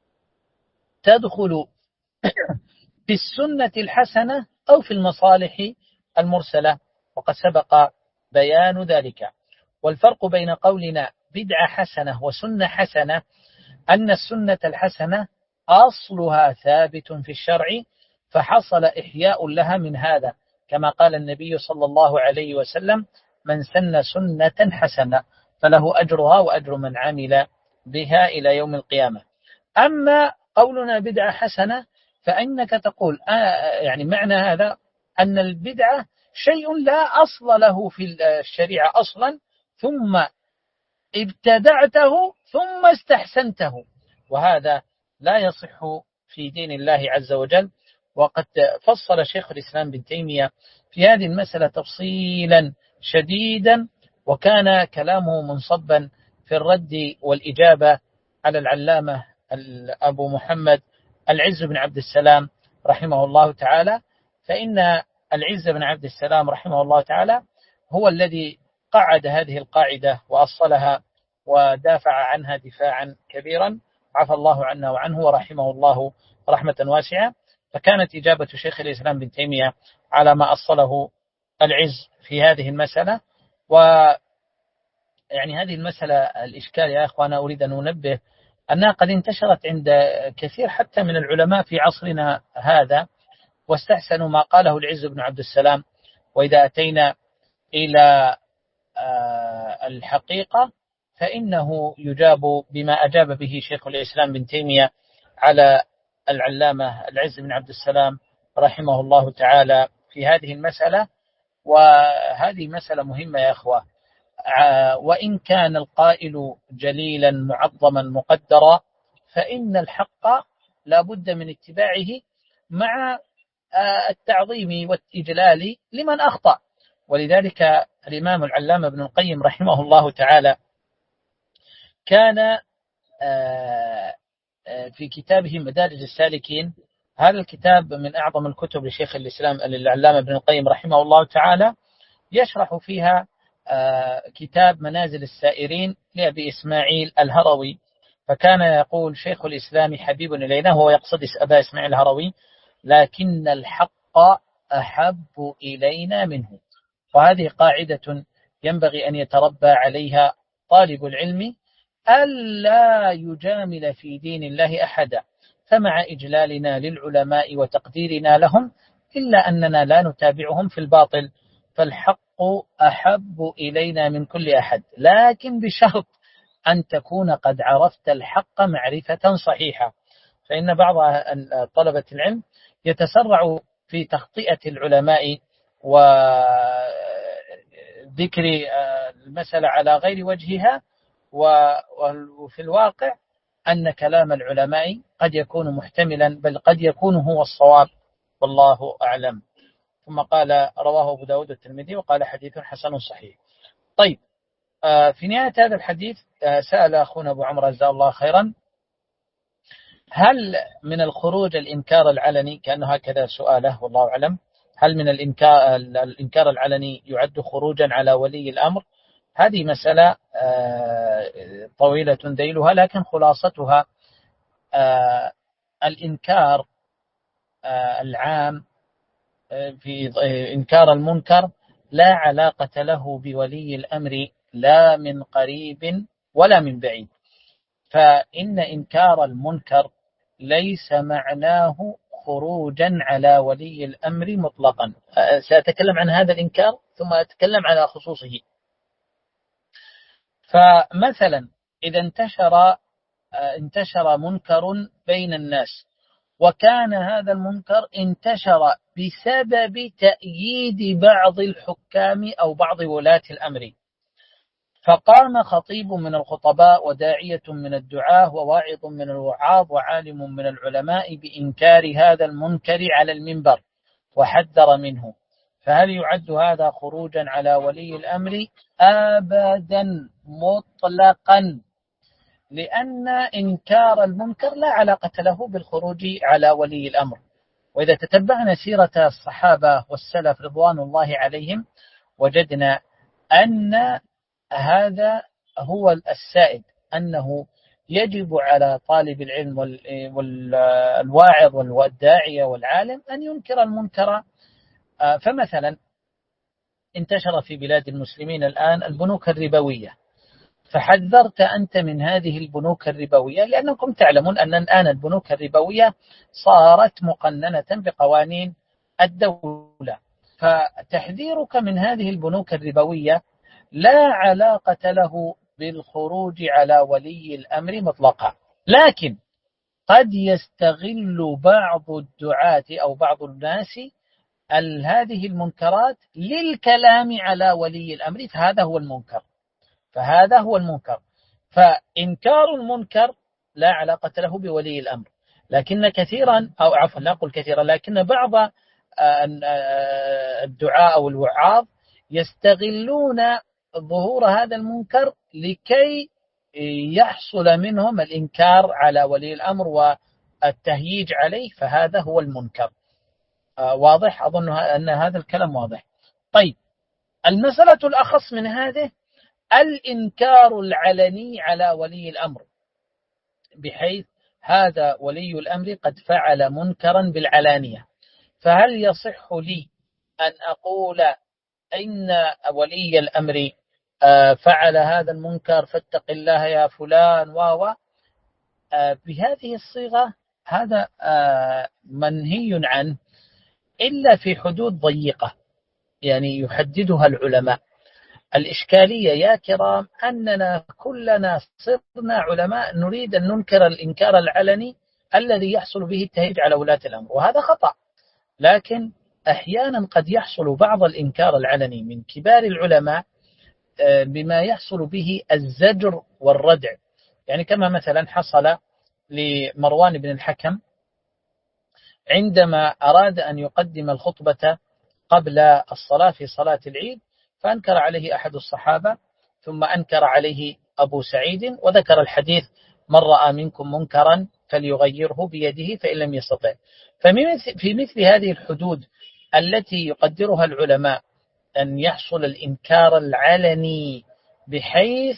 تدخل في السنة الحسنة أو في المصالح المرسلة، وقد سبق بيان ذلك. والفرق بين قولنا بدعة حسنة وسنة حسنة أن السنة الحسنة أصلها ثابت في الشرع، فحصل إحياء لها من هذا، كما قال النبي صلى الله عليه وسلم: من سن سنة حسنة فله أجرها وأجر من عمل بها إلى يوم القيامة. أما قولنا بدعة حسنة فإنك تقول آه يعني معنى هذا أن البدعة شيء لا أصل له في الشريعة أصلا، ثم ابتدعته ثم استحسنته، وهذا لا يصح في دين الله عز وجل. وقد فصل شيخ الإسلام بن تيمية في هذه المسألة تفصيلا شديدا، وكان كلامه منصبا في الرد والإجابة على العلامة أبو محمد العز بن عبد السلام رحمه الله تعالى. فإن العز بن عبد السلام رحمه الله تعالى هو الذي قعد هذه القاعدة وأصلها ودافع عنها دفاعا كبيرا، عفى الله عنا وعنه ورحمه الله رحمة واسعة. فكانت إجابة شيخ الإسلام بن تيمية على ما أصله العز في هذه المسألة. ويعني هذه المسألة الإشكال يا أخوانا أريد أن أنبه أنها قد انتشرت عند كثير حتى من العلماء في عصرنا هذا، واستحسنوا ما قاله العز بن عبد السلام. وإذا أتينا إلى الحقيقة فإنه يجاب بما أجاب به شيخ الإسلام بن تيمية على العلامة العز بن عبد السلام رحمه الله تعالى في هذه المسألة. وهذه مسألة مهمة يا أخوة، وإن كان القائل جليلا معظما مقدرا فإن الحق لا بد من اتباعه مع التعظيم والإجلال لمن أخطأ. ولذلك الإمام العلامة ابن القيم رحمه الله تعالى كان في كتابه مدارج السالكين، هذا الكتاب من أعظم الكتب لشيخ الإسلام العلامة ابن القيم رحمه الله تعالى، يشرح فيها كتاب منازل السائرين لأبي إسماعيل الهروي. فكان يقول شيخ الإسلام حبيب إلينا، هو يقصد أبا إسماعيل الهروي، لكن الحق أحب إلينا منه. وهذه قاعدة ينبغي أن يتربى عليها طالب العلم، ألا يجامل في دين الله أحدا. فمع إجلالنا للعلماء وتقديرنا لهم إلا أننا لا نتابعهم في الباطل، فالحق أحب إلينا من كل أحد، لكن بشرط أن تكون قد عرفت الحق معرفة صحيحة. فإن بعض طلبة العلم يتسرع في تخطئة العلماء وذكر المسألة على غير وجهها، وفي الواقع أن كلام العلماء قد يكون محتملا، بل قد يكون هو الصواب، والله أعلم. ثم قال رواه أبو داود الترمذي وقال حديث حسن صحيح. طيب، في نهاية هذا الحديث سأل أخونا أبو عمرو جزاه الله خيرا: هل من الخروج الإنكار العلني؟ كأنه هكذا سؤاله والله أعلم. هل من الإنكار, الإنكار العلني يعد خروجا على ولي الأمر؟ هذه مسألة طويلة ذيلها، لكن خلاصتها الإنكار العام في إنكار المنكر لا علاقة له بولي الأمر لا من قريب ولا من بعيد. فإن إنكار المنكر ليس معناه خروجا على ولي الأمر مطلقا. سأتكلم عن هذا الإنكار ثم أتكلم على خصوصه. فمثلا إذا انتشر انتشر منكر بين الناس وكان هذا المنكر انتشر بسبب تأييد بعض الحكام أو بعض ولاة الأمر، فقام خطيب من الخطباء وداعية من الدعاة وواعظ من الوعاظ وعالم من العلماء بإنكار هذا المنكر على المنبر وحذر منه، فهل يعد هذا خروجا على ولي الأمر؟ أبدا مطلقا، لأن إنكار المنكر لا علاقة له بالخروج على ولي الأمر. وإذا تتبعنا سيرة الصحابة والسلف رضوان الله عليهم وجدنا أن هذا هو السائد، أنه يجب على طالب العلم والواعظ والداعية والعالم أن ينكر المنكر. فمثلا انتشر في بلاد المسلمين الآن البنوك الربوية، فحذرت أنت من هذه البنوك الربوية لأنكم تعلمون أن الآن البنوك الربوية صارت مقننة بقوانين الدولة، فتحذيرك من هذه البنوك الربوية لا علاقة له بالخروج على ولي الأمر مطلقا، لكن قد يستغل بعض الدعاة أو بعض الناس هذه المنكرات للكلام على ولي الأمر، فهذا هو المنكر فهذا هو المنكر فإنكار المنكر لا علاقة له بولي الأمر، لكن كثيرا أو عفوا لا أقول كثيرا لكن بعض الدعاء أو الوعاظ يستغلون ظهور هذا المنكر لكي يحصل منهم الإنكار على ولي الأمر والتهييج عليه، فهذا هو المنكر. واضح؟ أظن أن هذا الكلام واضح. طيب، المسألة الأخص من هذه الإنكار العلني على ولي الأمر، بحيث هذا ولي الأمر قد فعل منكرا بالعلانية، فهل يصح لي أن أقول إن ولي الأمر فعل هذا المنكر فاتق الله يا فلان و بهذه الصيغة؟ هذا منهي عنه إلا في حدود ضيقة يعني يحددها العلماء. الإشكالية يا كرام أننا كلنا صرنا علماء نريد أن ننكر الإنكار العلني الذي يحصل به التهيج على ولاة الأمر، وهذا خطأ. لكن أحيانا قد يحصل بعض الإنكار العلني من كبار العلماء بما يحصل به الزجر والردع، يعني كما مثلا حصل لمروان بن الحكم عندما أراد أن يقدم الخطبة قبل الصلاة في صلاة العيد، فأنكر عليه أحد الصحابة ثم أنكر عليه أبو سعيد وذكر الحديث: من رأى منكم منكرا فليغيره بيده فإن لم يستطع. ففي مثل هذه الحدود التي يقدرها العلماء أن يحصل الإنكار العلني بحيث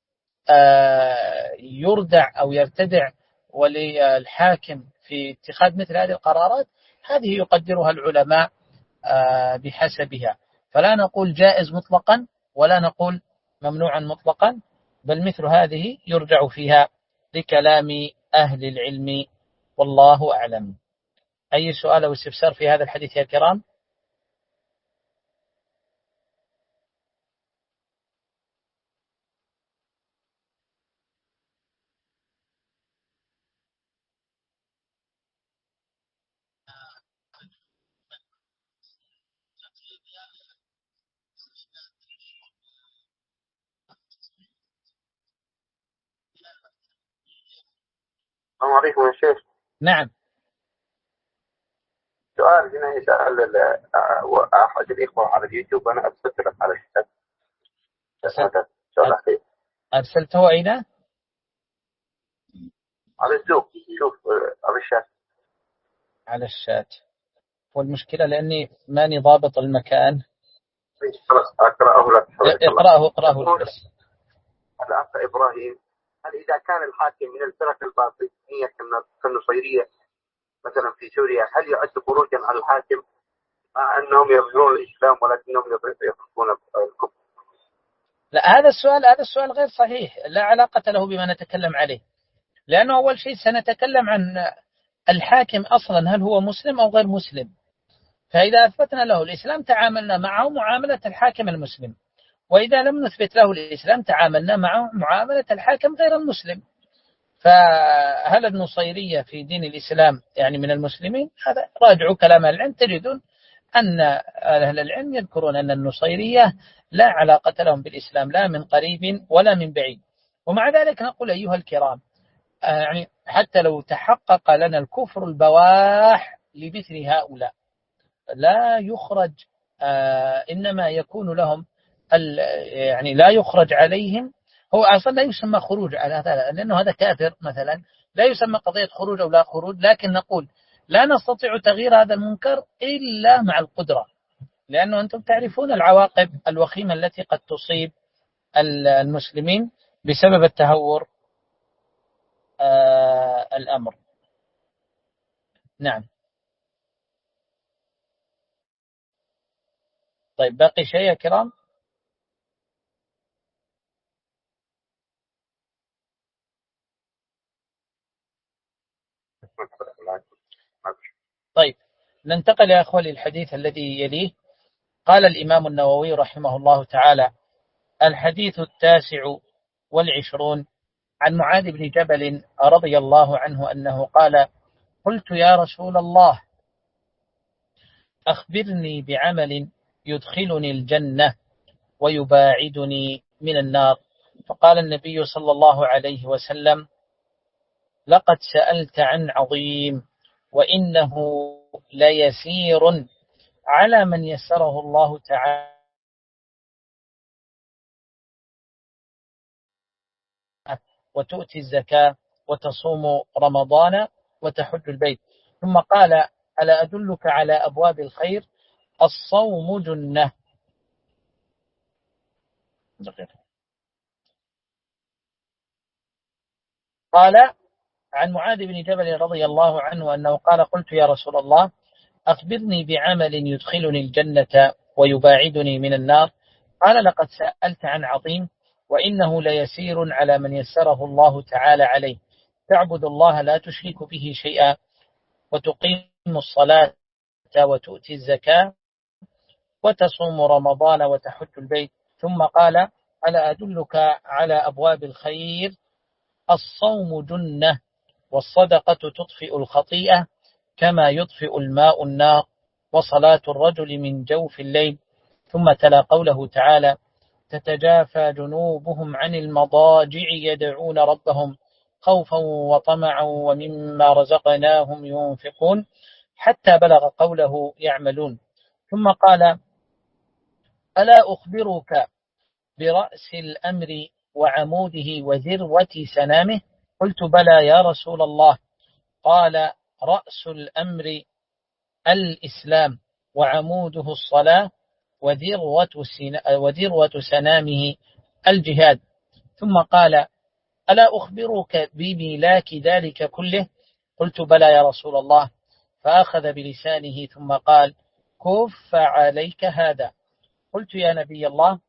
يردع أو يرتدع ولي الحاكم في اتخاذ مثل هذه القرارات، هذه يقدرها العلماء بحسبها، فلا نقول جائز مطلقا ولا نقول ممنوعا مطلقا، بل مثل هذه يرجع فيها لكلام أهل العلم، والله أعلم. أي سؤال أو استفسار في هذا الحديث يا كرام؟ السلام عليكم يا شيخ. نعم. سؤال هنا يسأل أحد الإخوة على اليوتيوب، أنا أرسلت لك على الشات. أرسل... أرسلته أين؟ على الزوم. شوف على الشات. على الشات. والمشكلة لأني ماني ضابط المكان. خلاص أقرأه لك. اقرأه اقرأه بس. الأخ إبراهيم: هل إذا كان الحاكم من الفرق الباطنية كالنصيرية مثلا في سوريا، هل يعد خروجا على الحاكم مع أنهم يظهرون الإسلام ولكنهم يخرجون الكفر؟ لا، هذا السؤال هذا السؤال غير صحيح، لا علاقة له بما نتكلم عليه، لأنه أول شيء سنتكلم عن الحاكم أصلا هل هو مسلم أو غير مسلم، فإذا أثبتنا له الإسلام تعاملنا معه معاملة الحاكم المسلم، وإذا لم نثبت له الإسلام تعاملنا معه معاملة الحاكم غير المسلم. فهل النصيرية في دين الإسلام يعني من المسلمين؟ هذا راجعوا كلام العلم تجدون أن أهل العلم يذكرون أن النصيرية لا علاقة لهم بالإسلام لا من قريب ولا من بعيد. ومع ذلك نقول أيها الكرام يعني حتى لو تحقق لنا الكفر البواح لمثل هؤلاء لا يخرج إنما يكون لهم يعني لا يخرج عليهم. هو أصلا لا يسمى خروج على هذا لأنه هذا كافر مثلا، لا يسمى قضية خروج أو لا خروج، لكن نقول لا نستطيع تغيير هذا المنكر إلا مع القدرة، لأنه أنتم تعرفون العواقب الوخيمة التي قد تصيب المسلمين بسبب التهور آه الأمر. نعم. طيب باقي شيء يا كرام؟ طيب ننتقل يا أخوة للحديث الذي يليه. قال الإمام النووي رحمه الله تعالى: الحديث التاسع والعشرون عن معاذ بن جبل رضي الله عنه أنه قال: قلت يا رسول الله أخبرني بعمل يدخلني الجنة ويباعدني من النار. فقال النبي صلى الله عليه وسلم: لقد سألت عن عظيم وإنه ليسير على من يسره الله تعالى وتؤتي الزكاة وتصوم رمضان وتحج البيت. ثم قال: ألا أدلك على أبواب الخير؟ الصوم جنة. قال عن معاذ بن جبل رضي الله عنه أنه قال: قلت يا رسول الله أخبرني بعمل يدخلني الجنة ويباعدني من النار. قال: لقد سألت عن عظيم وإنه ليسير على من يسره الله تعالى عليه، تعبد الله لا تشرك به شيئا وتقيم الصلاة وتؤتي الزكاة وتصوم رمضان وتحج البيت. ثم قال: ألا أدلك على أبواب الخير؟ الصوم جنة والصدقة تطفئ الخطيئة كما يطفئ الماء النار، وصلاة الرجل من جوف الليل. ثم تلا قوله تعالى: تتجافى جنوبهم عن المضاجع يدعون ربهم خوفا وطمعا ومما رزقناهم ينفقون، حتى بلغ قوله يعملون. ثم قال: ألا أخبرك برأس الأمر وعموده وذروة سنامه؟ قلت: بلى يا رسول الله. قال: رأس الأمر الإسلام وعموده الصلاة وذروة, وذروة سنامه الجهاد. ثم قال: ألا أخبرك بملاك ذلك كله؟ قلت: بلى يا رسول الله. فأخذ بلسانه ثم قال: كف عليك هذا. قلت: يا نبي الله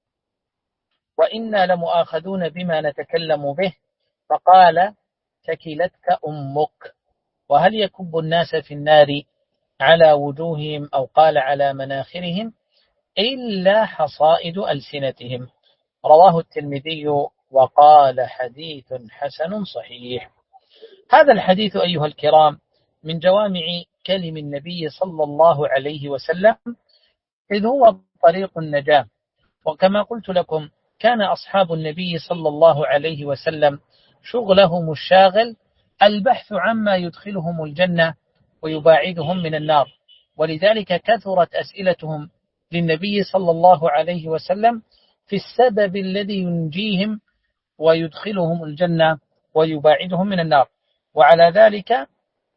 وإنا لمؤاخذون بما نتكلم به. فقال: ثكلتك أمك. وهل يكب الناس في النار على وجوههم أو قال على مناخرهم إلا حصائد ألسنتهم؟ رواه الترمذي وقال: حديث حسن صحيح. هذا الحديث أيها الكرام من جوامع كلم النبي صلى الله عليه وسلم، إذ هو طريق النجاة. وكما قلت لكم كان أصحاب النبي صلى الله عليه وسلم شغلهم الشاغل البحث عما يدخلهم الجنة ويباعدهم من النار، ولذلك كثرت أسئلتهم للنبي صلى الله عليه وسلم في السبب الذي ينجيهم ويدخلهم الجنة ويباعدهم من النار. وعلى ذلك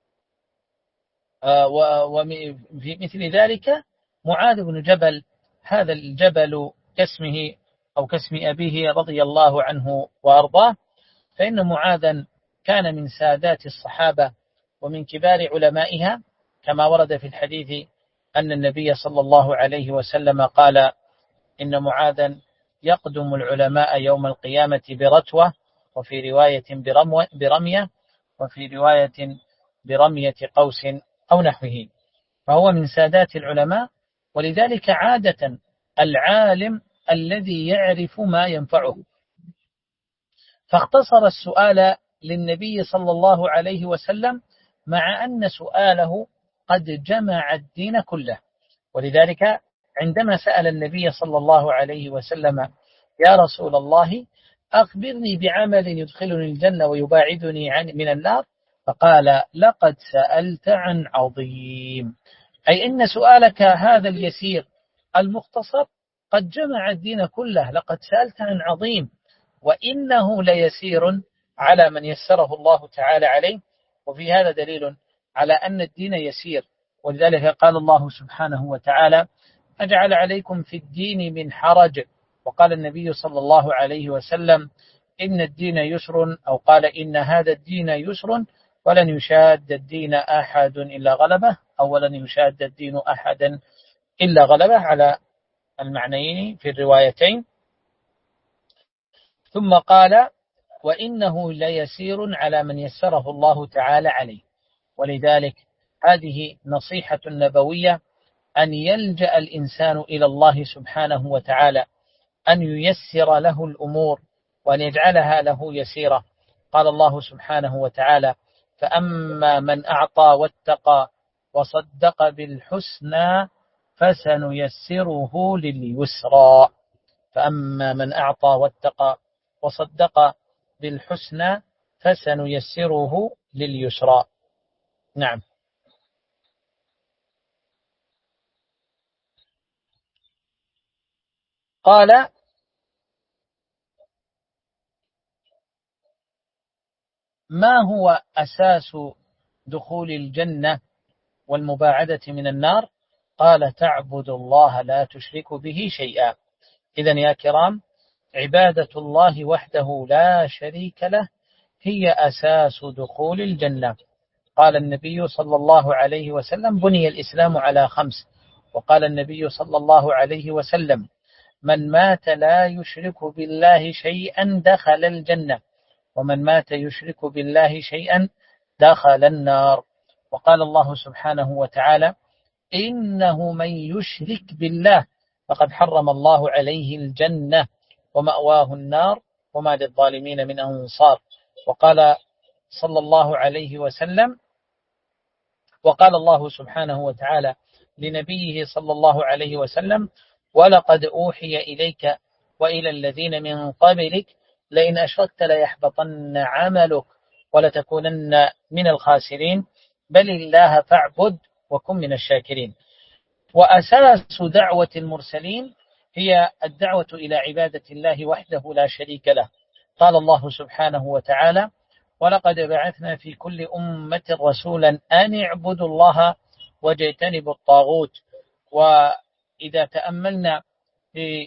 وفي مثل ذلك معاذ بن جبل، هذا الجبل كاسمه أو كاسم أبيه رضي الله عنه وأرضاه، فإن معاذا كان من سادات الصحابة ومن كبار علمائها، كما ورد في الحديث أن النبي صلى الله عليه وسلم قال: إن معاذا يقدم العلماء يوم القيامة برتوة، وفي رواية برمية، وفي رواية برمية قوس أو نحوه، فهو من سادات العلماء. ولذلك عادة العالم الذي يعرف ما ينفعه، فاختصر السؤال للنبي صلى الله عليه وسلم مع أن سؤاله قد جمع الدين كله. ولذلك عندما سأل النبي صلى الله عليه وسلم يا رسول الله أخبرني بعمل يدخلني الجنة ويباعدني عن من النار، فقال لقد سألت عن عظيم، أي إن سؤالك هذا اليسير المختصر قد جمع الدين كله، لقد سألت عن عظيم، وإنه ليسير على من يسره الله تعالى عليه. وفي هذا دليل على أن الدين يسير، ولذلك قال الله سبحانه وتعالى أجعل عليكم في الدين من حرج، وقال النبي صلى الله عليه وسلم إن الدين يسر، أو قال إن هذا الدين يسر ولن يشاد الدين أحد إلا غلبه، أو ولن يشاد الدين أحدا إلا غلبه، على المعنيين في الروايتين. ثم قال وإنه ليسير على من يسره الله تعالى عليه. ولذلك هذه نصيحة نبوية أن يلجأ الإنسان إلى الله سبحانه وتعالى، أن ييسر له الأمور وأن يجعلها له يسيرة. قال الله سبحانه وتعالى فأما من أعطى واتقى وصدق بالحسنى فسنيسره لليسرى. فأما من أعطى واتقى وصدق بالحسنى فسنيسره لليسرى. نعم. قال ما هو أساس دخول الجنة والمباعدة من النار؟ قال تعبد الله لا تشرك به شيئا. إذن يا كرام، عبادة الله وحده لا شريك له هي أساس دخول الجنة. قال النبي صلى الله عليه وسلم بني الإسلام على خمس، وقال النبي صلى الله عليه وسلم من مات لا يشرك بالله شيئا دخل الجنة، ومن مات يشرك بالله شيئا دخل النار. وقال الله سبحانه وتعالى إنه من يشرك بالله فقد حرم الله عليه الجنة ومأواه النار وما للظالمين من أنصار. وقال صلى الله عليه وسلم وقال الله سبحانه وتعالى لنبيه صلى الله عليه وسلم ولقد أوحي إليك وإلى الذين من قبلك لئن أشركت ليحبطن عملك ولتكونن من الخاسرين بل الله فاعبد وكن من الشاكرين. وأساس دعوة المرسلين هي الدعوة إلى عبادة الله وحده لا شريك له. قال الله سبحانه وتعالى ولقد بعثنا في كل أمة رسولا أن اعبدوا الله واجتنبوا الطاغوت. وإذا تأملنا في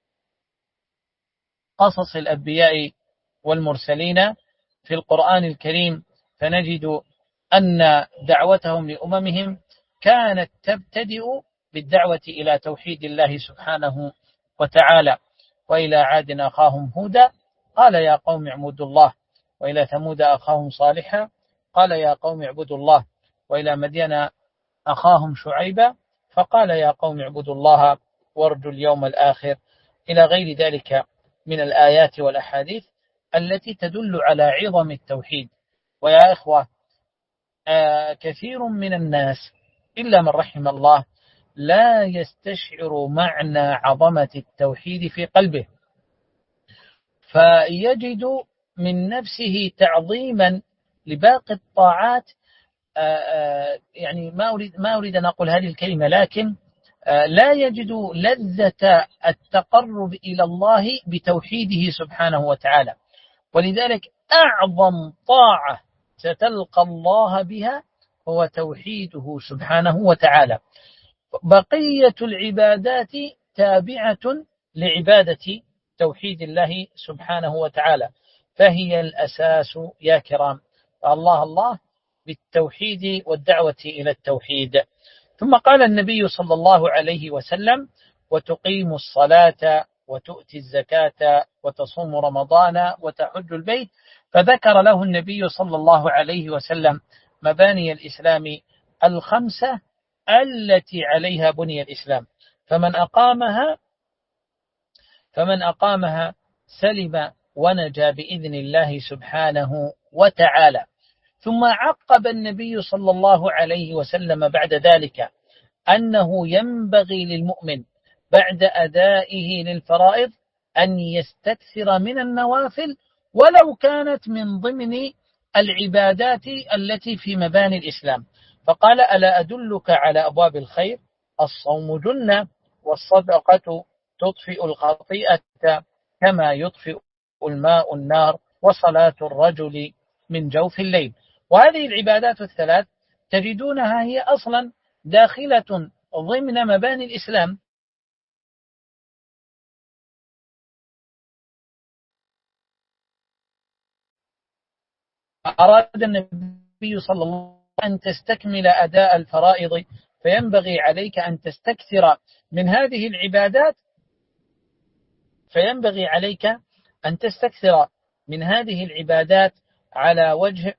قصص الأنبياء والمرسلين في القرآن الكريم فنجد أن دعوتهم لأممهم كانت تبتدئ بالدعوة إلى توحيد الله سبحانه وتعالى. وإلى عاد أخاهم هودا قال يا قوم اعبدوا الله، وإلى ثمود أخاهم صالحا قال يا قوم اعبدوا الله، وإلى مدين أخاهم شعيبا فقال يا قوم اعبدوا الله وارجوا اليوم الآخر، إلى غير ذلك من الآيات والأحاديث التي تدل على عظم التوحيد. ويا إخوة، آه كثير من الناس إلا من رحم الله لا يستشعر معنى عظمة التوحيد في قلبه، فيجد من نفسه تعظيما لباقي الطاعات. آه آه يعني ما أريد ما أريد أن أقول هذه الكلمة، لكن آه لا يجد لذة التقرب إلى الله بتوحيده سبحانه وتعالى. ولذلك أعظم طاعة ستلقى الله بها هو توحيده سبحانه وتعالى. بقية العبادات تابعة لعبادة توحيد الله سبحانه وتعالى، فهي الأساس يا كرام. فالله الله بالتوحيد والدعوة إلى التوحيد. ثم قال النبي صلى الله عليه وسلم وتقيم الصلاة وتؤتي الزكاة وتصوم رمضان وتحج البيت، فذكر له النبي صلى الله عليه وسلم مباني الإسلام الخمسة التي عليها بني الإسلام، فمن أقامها فمن أقامها سلم ونجا بإذن الله سبحانه وتعالى. ثم عقب النبي صلى الله عليه وسلم بعد ذلك أنه ينبغي للمؤمن بعد أدائه للفرائض أن يستكثر من النوافل ولو كانت من ضمن العبادات التي في مباني الإسلام. فقال: ألا أدلك على أبواب الخير؟ الصوم جنة، والصدقة تطفئ الخطيئة كما يطفئ الماء النار، وصلاة الرجل من جوف الليل. وهذه العبادات الثلاث تجدونها هي أصلا داخلة ضمن مباني الإسلام. أراد النبي صلى الله عليه وسلم أن تستكمل أداء الفرائض، فينبغي عليك أن تستكثر من هذه العبادات فينبغي عليك أن تستكثر من هذه العبادات على وجه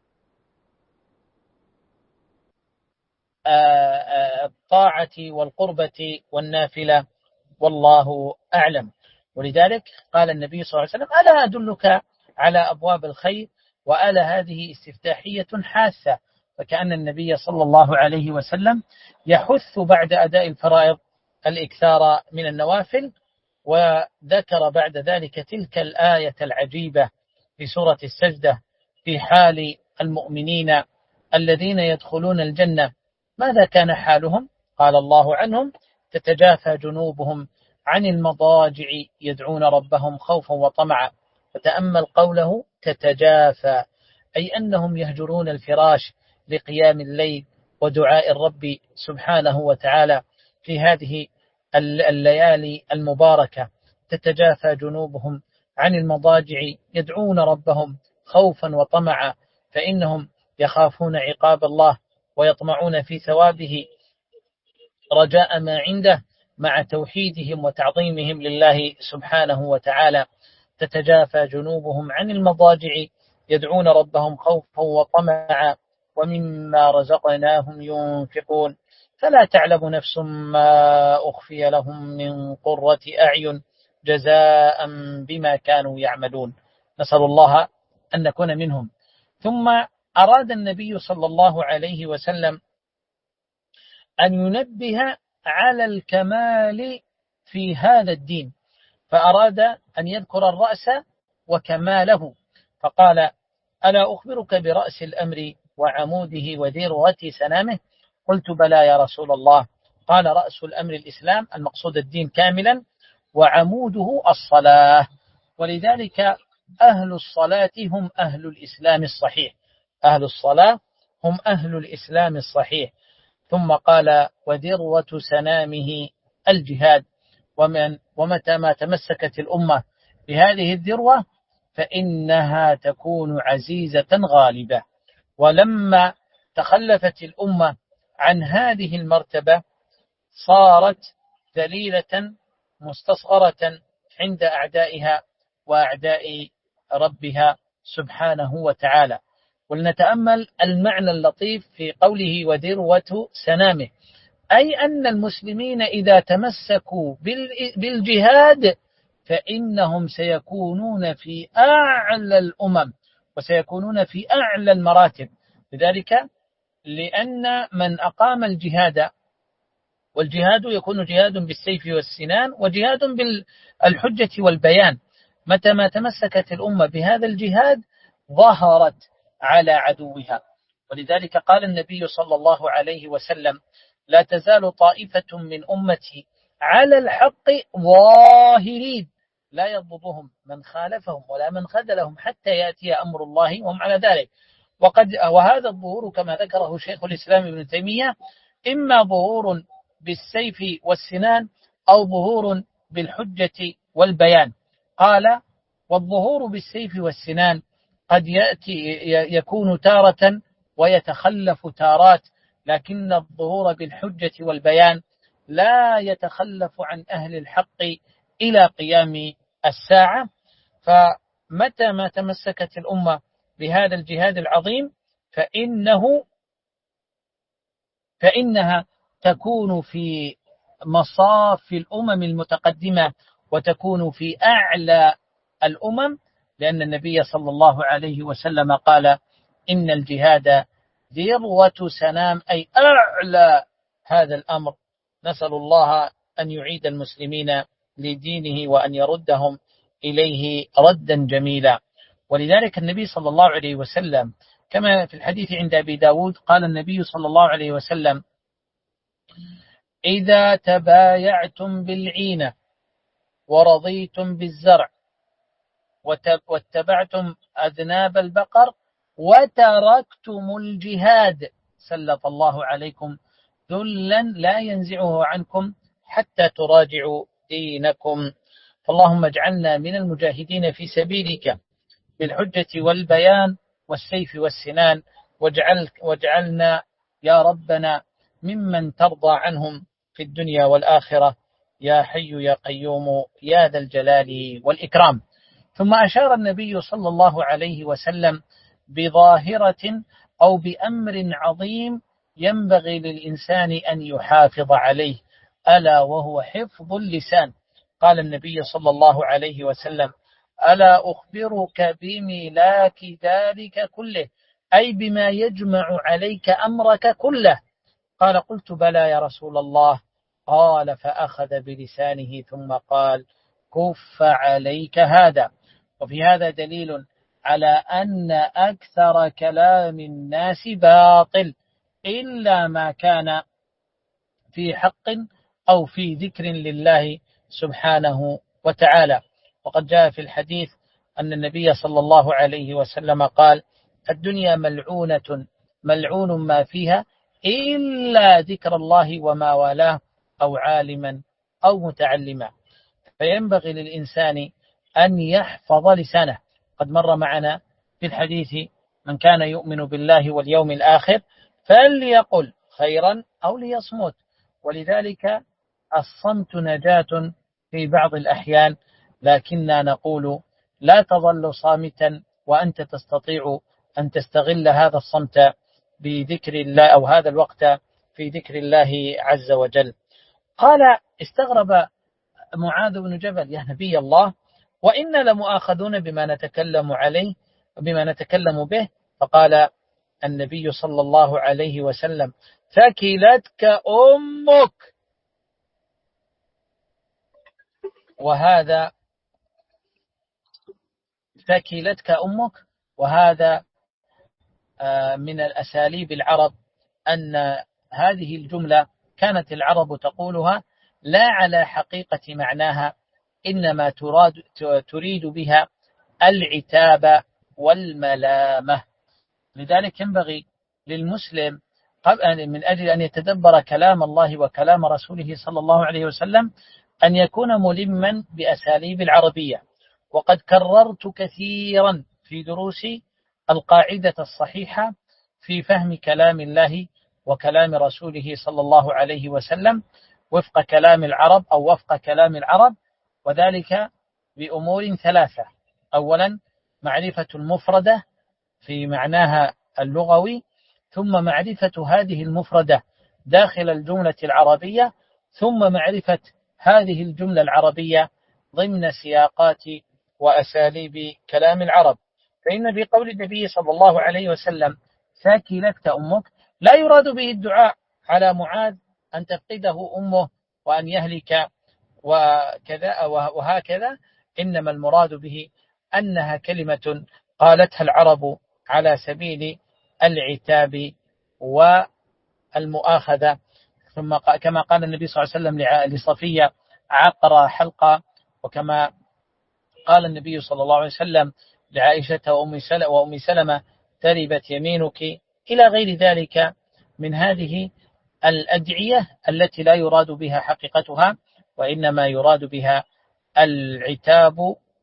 الطاعة والقربة والنافلة، والله أعلم. ولذلك قال النبي صلى الله عليه وسلم: ألا أدلك على أبواب الخير؟ وألا هذه استفتاحية حاثة، فكأن النبي صلى الله عليه وسلم يحث بعد أداء الفرائض الإكثار من النوافل. وذكر بعد ذلك تلك الآية العجيبة في سورة السجدة في حال المؤمنين الذين يدخلون الجنة، ماذا كان حالهم؟ قال الله عنهم: تتجافى جنوبهم عن المضاجع يدعون ربهم خوفا وطمعا. فتأمل قوله تتجافى، أي أنهم يهجرون الفراش لقيام الليل ودعاء الرب سبحانه وتعالى في هذه الليالي المباركة. تتجافى جنوبهم عن المضاجع يدعون ربهم خوفا وطمعا، فإنهم يخافون عقاب الله ويطمعون في ثوابه رجاء ما عنده، مع توحيدهم وتعظيمهم لله سبحانه وتعالى. تتجافى جنوبهم عن المضاجع يدعون ربهم خوفا وطمعا ومما رزقناهم ينفقون، فلا تعلم نفس ما أخفي لهم من قرة أعين جزاء بما كانوا يعملون. نسأل الله أن نكون منهم. ثم أراد النبي صلى الله عليه وسلم أن ينبه على الكمال في هذا الدين، فأراد أن يذكر الرأس وكماله، فقال: ألا أخبرك برأس الأمر وعموده وذروة سنامه؟ قلت: بلى يا رسول الله. قال: رأس الأمر الإسلام، المقصود الدين كاملا، وعموده الصلاة. ولذلك أهل الصلاة هم أهل الإسلام الصحيح، أهل الصلاة هم أهل الإسلام الصحيح. ثم قال: وذروة سنامه الجهاد. ومن ومتى ما تمسكت الأمة بهذه الذروة فإنها تكون عزيزة غالبة. ولما تخلفت الأمة عن هذه المرتبة صارت ذليلة مستصغرة عند أعدائها وأعداء ربها سبحانه وتعالى. ولنتأمل المعنى اللطيف في قوله وذروة سنامه، أي أن المسلمين إذا تمسكوا بالجهاد فإنهم سيكونون في أعلى الأمم وسيكونون في أعلى المراتب. لذلك لأن من أقام الجهاد، والجهاد يكون جهاد بالسيف والسنان وجهاد بالحجة والبيان، متى ما تمسكت الأمة بهذا الجهاد ظهرت على عدوها. ولذلك قال النبي صلى الله عليه وسلم: لا تزال طائفة من أمتي على الحق ظاهرين لا يضرهم من خالفهم ولا من خذلهم حتى يأتي أمر الله وهم على ذلك. وقد وهذا الظهور كما ذكره شيخ الإسلام ابن تيمية إما ظهور بالسيف والسنان أو ظهور بالحجة والبيان. قال: والظهور بالسيف والسنان قد يأتي يكون تارة ويتخلف تارات، لكن الظهور بالحجة والبيان لا يتخلف عن أهل الحق إلى قيام الساعة. فمتى ما تمسكت الأمة بهذا الجهاد العظيم فإنه فإنها تكون في مصاف الأمم المتقدمة وتكون في أعلى الأمم، لأن النبي صلى الله عليه وسلم قال إن الجهاد ذروة سنام، أي أعلى هذا الأمر. نسأل الله أن يعيد المسلمين لدينه وأن يردهم إليه ردا جميلا. ولذلك النبي صلى الله عليه وسلم كما في الحديث عند أبي داود قال النبي صلى الله عليه وسلم: إذا تبايعتم بالعينة ورضيتم بالزرع واتبعتم أذناب البقر وتركتم الجهاد سلط الله عليكم ذلا لا ينزعه عنكم حتى تراجعوا دينكم. فاللهم اجعلنا من المجاهدين في سبيلك بالحجة والبيان والسيف والسنان، واجعل واجعلنا يا ربنا ممن ترضى عنهم في الدنيا والآخرة يا حي يا قيوم يا ذا الجلال والإكرام. ثم أشار النبي صلى الله عليه وسلم بظاهرة أو بأمر عظيم ينبغي للإنسان أن يحافظ عليه، ألا وهو حفظ اللسان. قال النبي صلى الله عليه وسلم: ألا أخبرك بملاك ذلك كله، أي بما يجمع عليك أمرك كله؟ قال: قلت بلى يا رسول الله. قال: فأخذ بلسانه ثم قال: كف عليك هذا. وفي هذا دليل على أن أكثر كلام الناس باطل إلا ما كان في حق أو في ذكر لله سبحانه وتعالى. وقد جاء في الحديث أن النبي صلى الله عليه وسلم قال: الدنيا ملعونة ملعون ما فيها إلا ذكر الله وما والاه أو عالما أو متعلما. فينبغي للإنسان أن يحفظ لسانه. قد مر معنا في الحديث: من كان يؤمن بالله واليوم الآخر فليقل خيرا أو ليصمت. ولذلك الصمت نجاة في بعض الأحيان، لكننا نقول لا تظل صامتا وأنت تستطيع أن تستغل هذا الصمت بذكر الله أو هذا الوقت في ذكر الله عز وجل. قال: استغرب معاذ بن جبل: يا نبي الله، وإنا لمؤاخذون بما نتكلم عليه بما نتكلم به. فقال النبي صلى الله عليه وسلم: ثكلتك أمك. وهذا ثكلتك أمك وهذا من الأساليب العرب، أن هذه الجملة كانت العرب تقولها لا على حقيقة معناها، إنما تراد تريد بها العتاب والملامة. لذلك ينبغي للمسلم قبل من أجل أن يتدبر كلام الله وكلام رسوله صلى الله عليه وسلم أن يكون ملما بأساليب العربية. وقد كررت كثيرا في دروسي القاعدة الصحيحة في فهم كلام الله وكلام رسوله صلى الله عليه وسلم وفق كلام العرب أو وفق كلام العرب، وذلك بأمور ثلاثة: أولا معرفة المفردة في معناها اللغوي، ثم معرفة هذه المفردة داخل الجملة العربية، ثم معرفة هذه الجملة العربية ضمن سياقات وأساليب كلام العرب. فإن في قول النبي صلى الله عليه وسلم ثكلتك أمك لا يراد به الدعاء على معاذ أن تفقده أمه وأن يهلك وكذا وهكذا، إنما المراد به أنها كلمة قالتها العرب على سبيل العتاب والمؤاخذة. ثم كما قال النبي صلى الله عليه وسلم لصفية: عقر حلقة، وكما قال النبي صلى الله عليه وسلم لعائشة وأم سلمة: تربت يمينك، إلى غير ذلك من هذه الأدعية التي لا يراد بها حقيقتها، وإنما يراد بها العتاب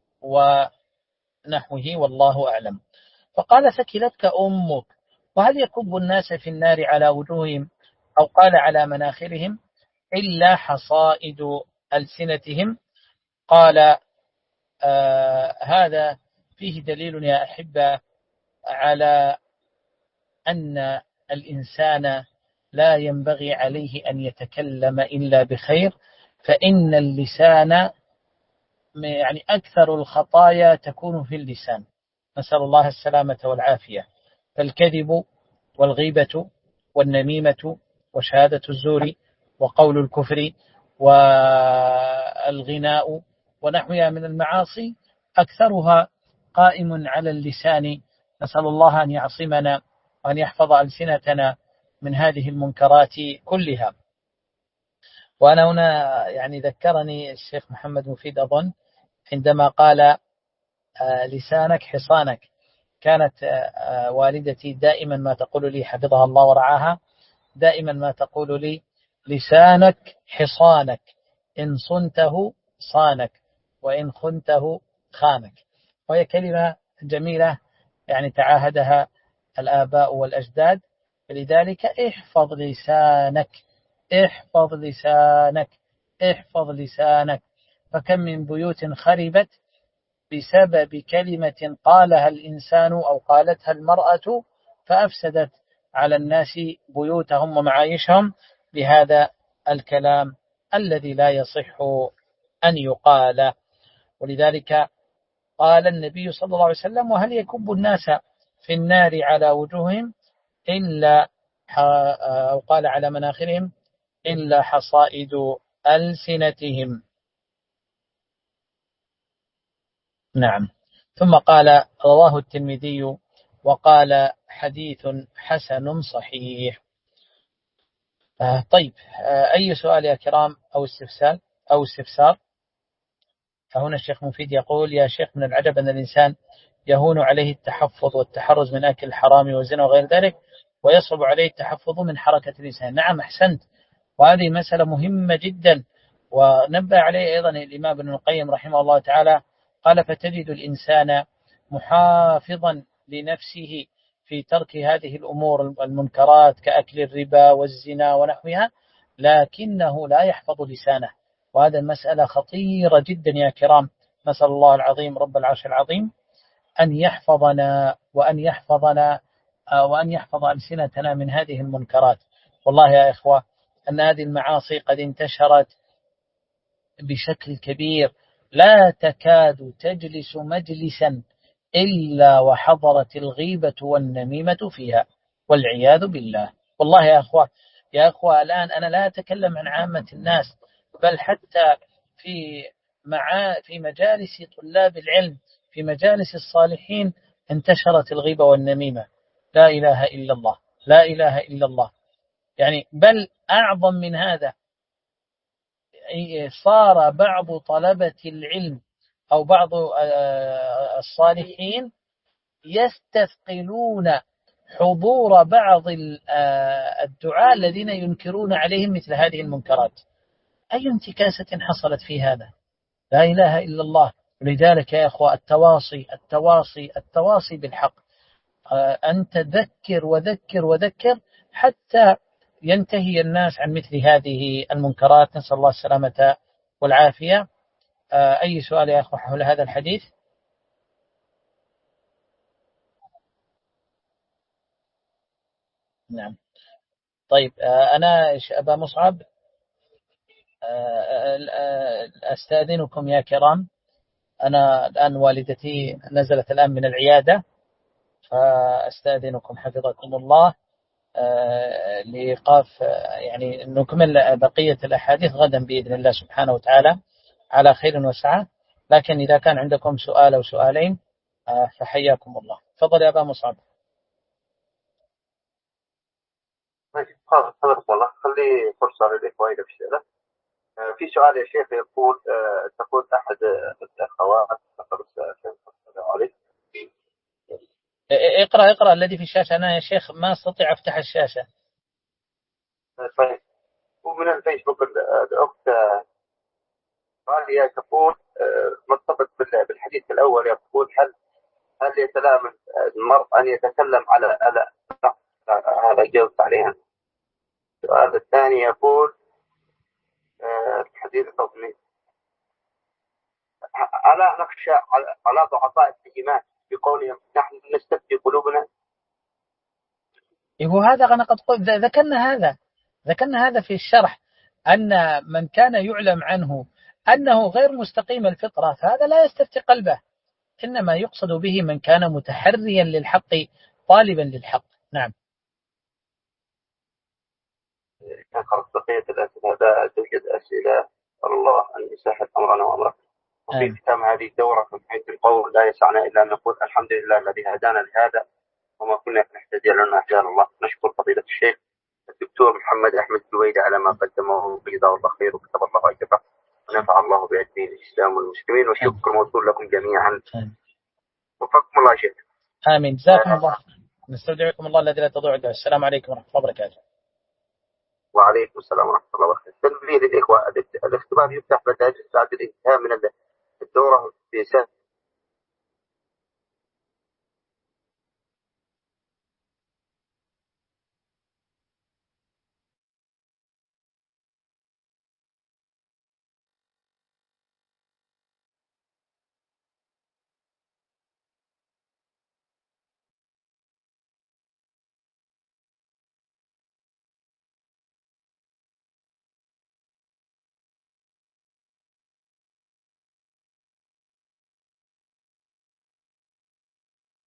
ونحوه، والله أعلم. فقال: ثكلتك أمك. وهل يكب الناس في النار على وجوههم أو قال على مناخرهم إلا حصائد ألسنتهم؟ قال: آه هذا فيه دليل يا أحبة على أن الإنسان لا ينبغي عليه أن يتكلم إلا بخير، فإن اللسان يعني أكثر الخطايا تكون في اللسان، نسأل الله السلامة والعافية. فالكذب والغيبة والنميمة وشهادة الزور وقول الكفر والغناء ونحوها من المعاصي أكثرها قائم على اللسان. نسأل الله أن يعصمنا وأن يحفظ ألسنتنا من هذه المنكرات كلها. وأنا هنا يعني ذكرني الشيخ محمد مفيد أظن عندما قال لسانك حصانك. كانت والدتي دائما ما تقول لي حفظها الله ورعاها، دائما ما تقول لي لسانك حصانك، إن صنته صانك وإن خنته خانك. وهي كلمة جميلة يعني تعاهدها الآباء والأجداد. فلذلك احفظ لسانك، احفظ لسانك، احفظ لسانك. فكم من بيوت خربت بسبب كلمة قالها الإنسان أو قالتها المرأة فأفسدت على الناس بيوتهم ومعايشهم بهذا الكلام الذي لا يصح أن يقال. ولذلك قال النبي صلى الله عليه وسلم: وهل يكب الناس في النار على وجوههم إلا، أو قال على مناخرهم، إلا حصائد ألسنتهم. نعم. ثم قال: رواه الترمذي وقال حديث حسن صحيح. آه طيب، آه أي سؤال يا كرام أو استفسار أو استفسار؟ فهنا الشيخ مفيد يقول: يا شيخ، من العجب أن الإنسان يهون عليه التحفظ والتحرز من أكل الحرام والزنا وغير ذلك، ويصعب عليه التحفظ من حركة اللسان. نعم، أحسنت، وهذه مسألة مهمة جدا. ونبه عليه أيضا الإمام ابن القيم رحمه الله تعالى، قال: فتجد الإنسان محافظا لنفسه في ترك هذه الأمور المنكرات كأكل الربا والزنا ونحوها، لكنه لا يحفظ لسانه. وهذا المسألة خطيرة جدا يا كرام. نسأل الله العظيم رب العرش العظيم أن يحفظنا وأن يحفظنا وأن يحفظ ألسنتنا من هذه المنكرات. والله يا إخوة أن هذه المعاصي قد انتشرت بشكل كبير، لا تكاد تجلس مجلسا إلا وحضرت الغيبة والنميمة فيها، والعياذ بالله. والله يا أخوة يا أخوة الآن أنا لا أتكلم عن عامة الناس، بل حتى في مع في مجالس طلاب العلم، في مجالس الصالحين، انتشرت الغيبة والنميمة. لا إله إلا الله، لا إله إلا الله. يعني بل أعظم من هذا، صار بعض طلبة العلم أو بعض الصالحين يستثقلون حضور بعض الدعاة الذين ينكرون عليهم مثل هذه المنكرات. أي انتكاسة حصلت في هذا؟ لا إله إلا الله. ولذلك يا أخوة التواصي التواصي التواصي بالحق، أن تذكر وذكر وذكر حتى ينتهي الناس عن مثل هذه المنكرات. نسأل الله السلامة والعافية. أي سؤال يا أخوة حول هذا الحديث؟ نعم. طيب، أنا أبا مصعب أستأذنكم يا كرام. أنا الآن والدتي نزلت الآن من العيادة، فأستأذنكم حفظكم الله لإيقاف، يعني نكمل بقية الأحاديث غدا بإذن الله سبحانه وتعالى على خير وسعة. لكن إذا كان عندكم سؤال أو سؤالين فحياكم الله. تفضل يا أبا مصعب. ماشي، خلاص حفظكم الله. خلي فرصة للإخوة إذا في سؤال. في سؤال يا شيخ يقول تقول أحد الأخوات عليك. اقرأ اقرأ الذي في الشاشة. أنا يا شيخ ما أستطيع أفتح الشاشة. طيب، ومن الفيسبوك الأخت غالية تقول مرتبط بالحديث الأول، يقول: هل هل يتلام المرء أن يتكلم على على هذا جاوبت عليها. السؤال الثاني يقول الحديث التصميم: ألا نخشى على ضعفاء الإيمان بقولهم نحن نستفتي قلوبنا؟ هو هذا أنا قد قلت ذكرنا هذا ذكرنا هذا في الشرح، أن من كان يعلم عنه أنه غير مستقيم الفطرة فهذا لا يستفتي قلبه، إنما يقصد به من كان متحريا للحق طالبا للحق. نعم. كان خلص بقية الأسئلة، هذا توجد أسئلة، أسأل الله أن يسهل أمرنا وأمرك. وفي ختام هذه الدورة من حيث القول لا يسعنا إلا أن نقول الحمد لله الذي هدانا لهذا وما كنا نهتدي لنا هدانا الله. نشكر فضيلة الشيخ الدكتور محمد أحمد جويدة على ما قدمه، جزاه الله خير وكتب الله أجره ونفع الله بعلمه الإسلام والمسلمين، والشكر موصول لكم جميعا. وفقكم الله شيخ. آمين. جزاكم الله. نستودعكم الله الذي لا تضيع ودائعه. السلام عليكم ورحمة الله وبركاته. وعليكم السلام ورحمة الله وبركاته. تنبيه للإخوة، الاختبار يفتح بعد بعد الانتهاء من الدورة في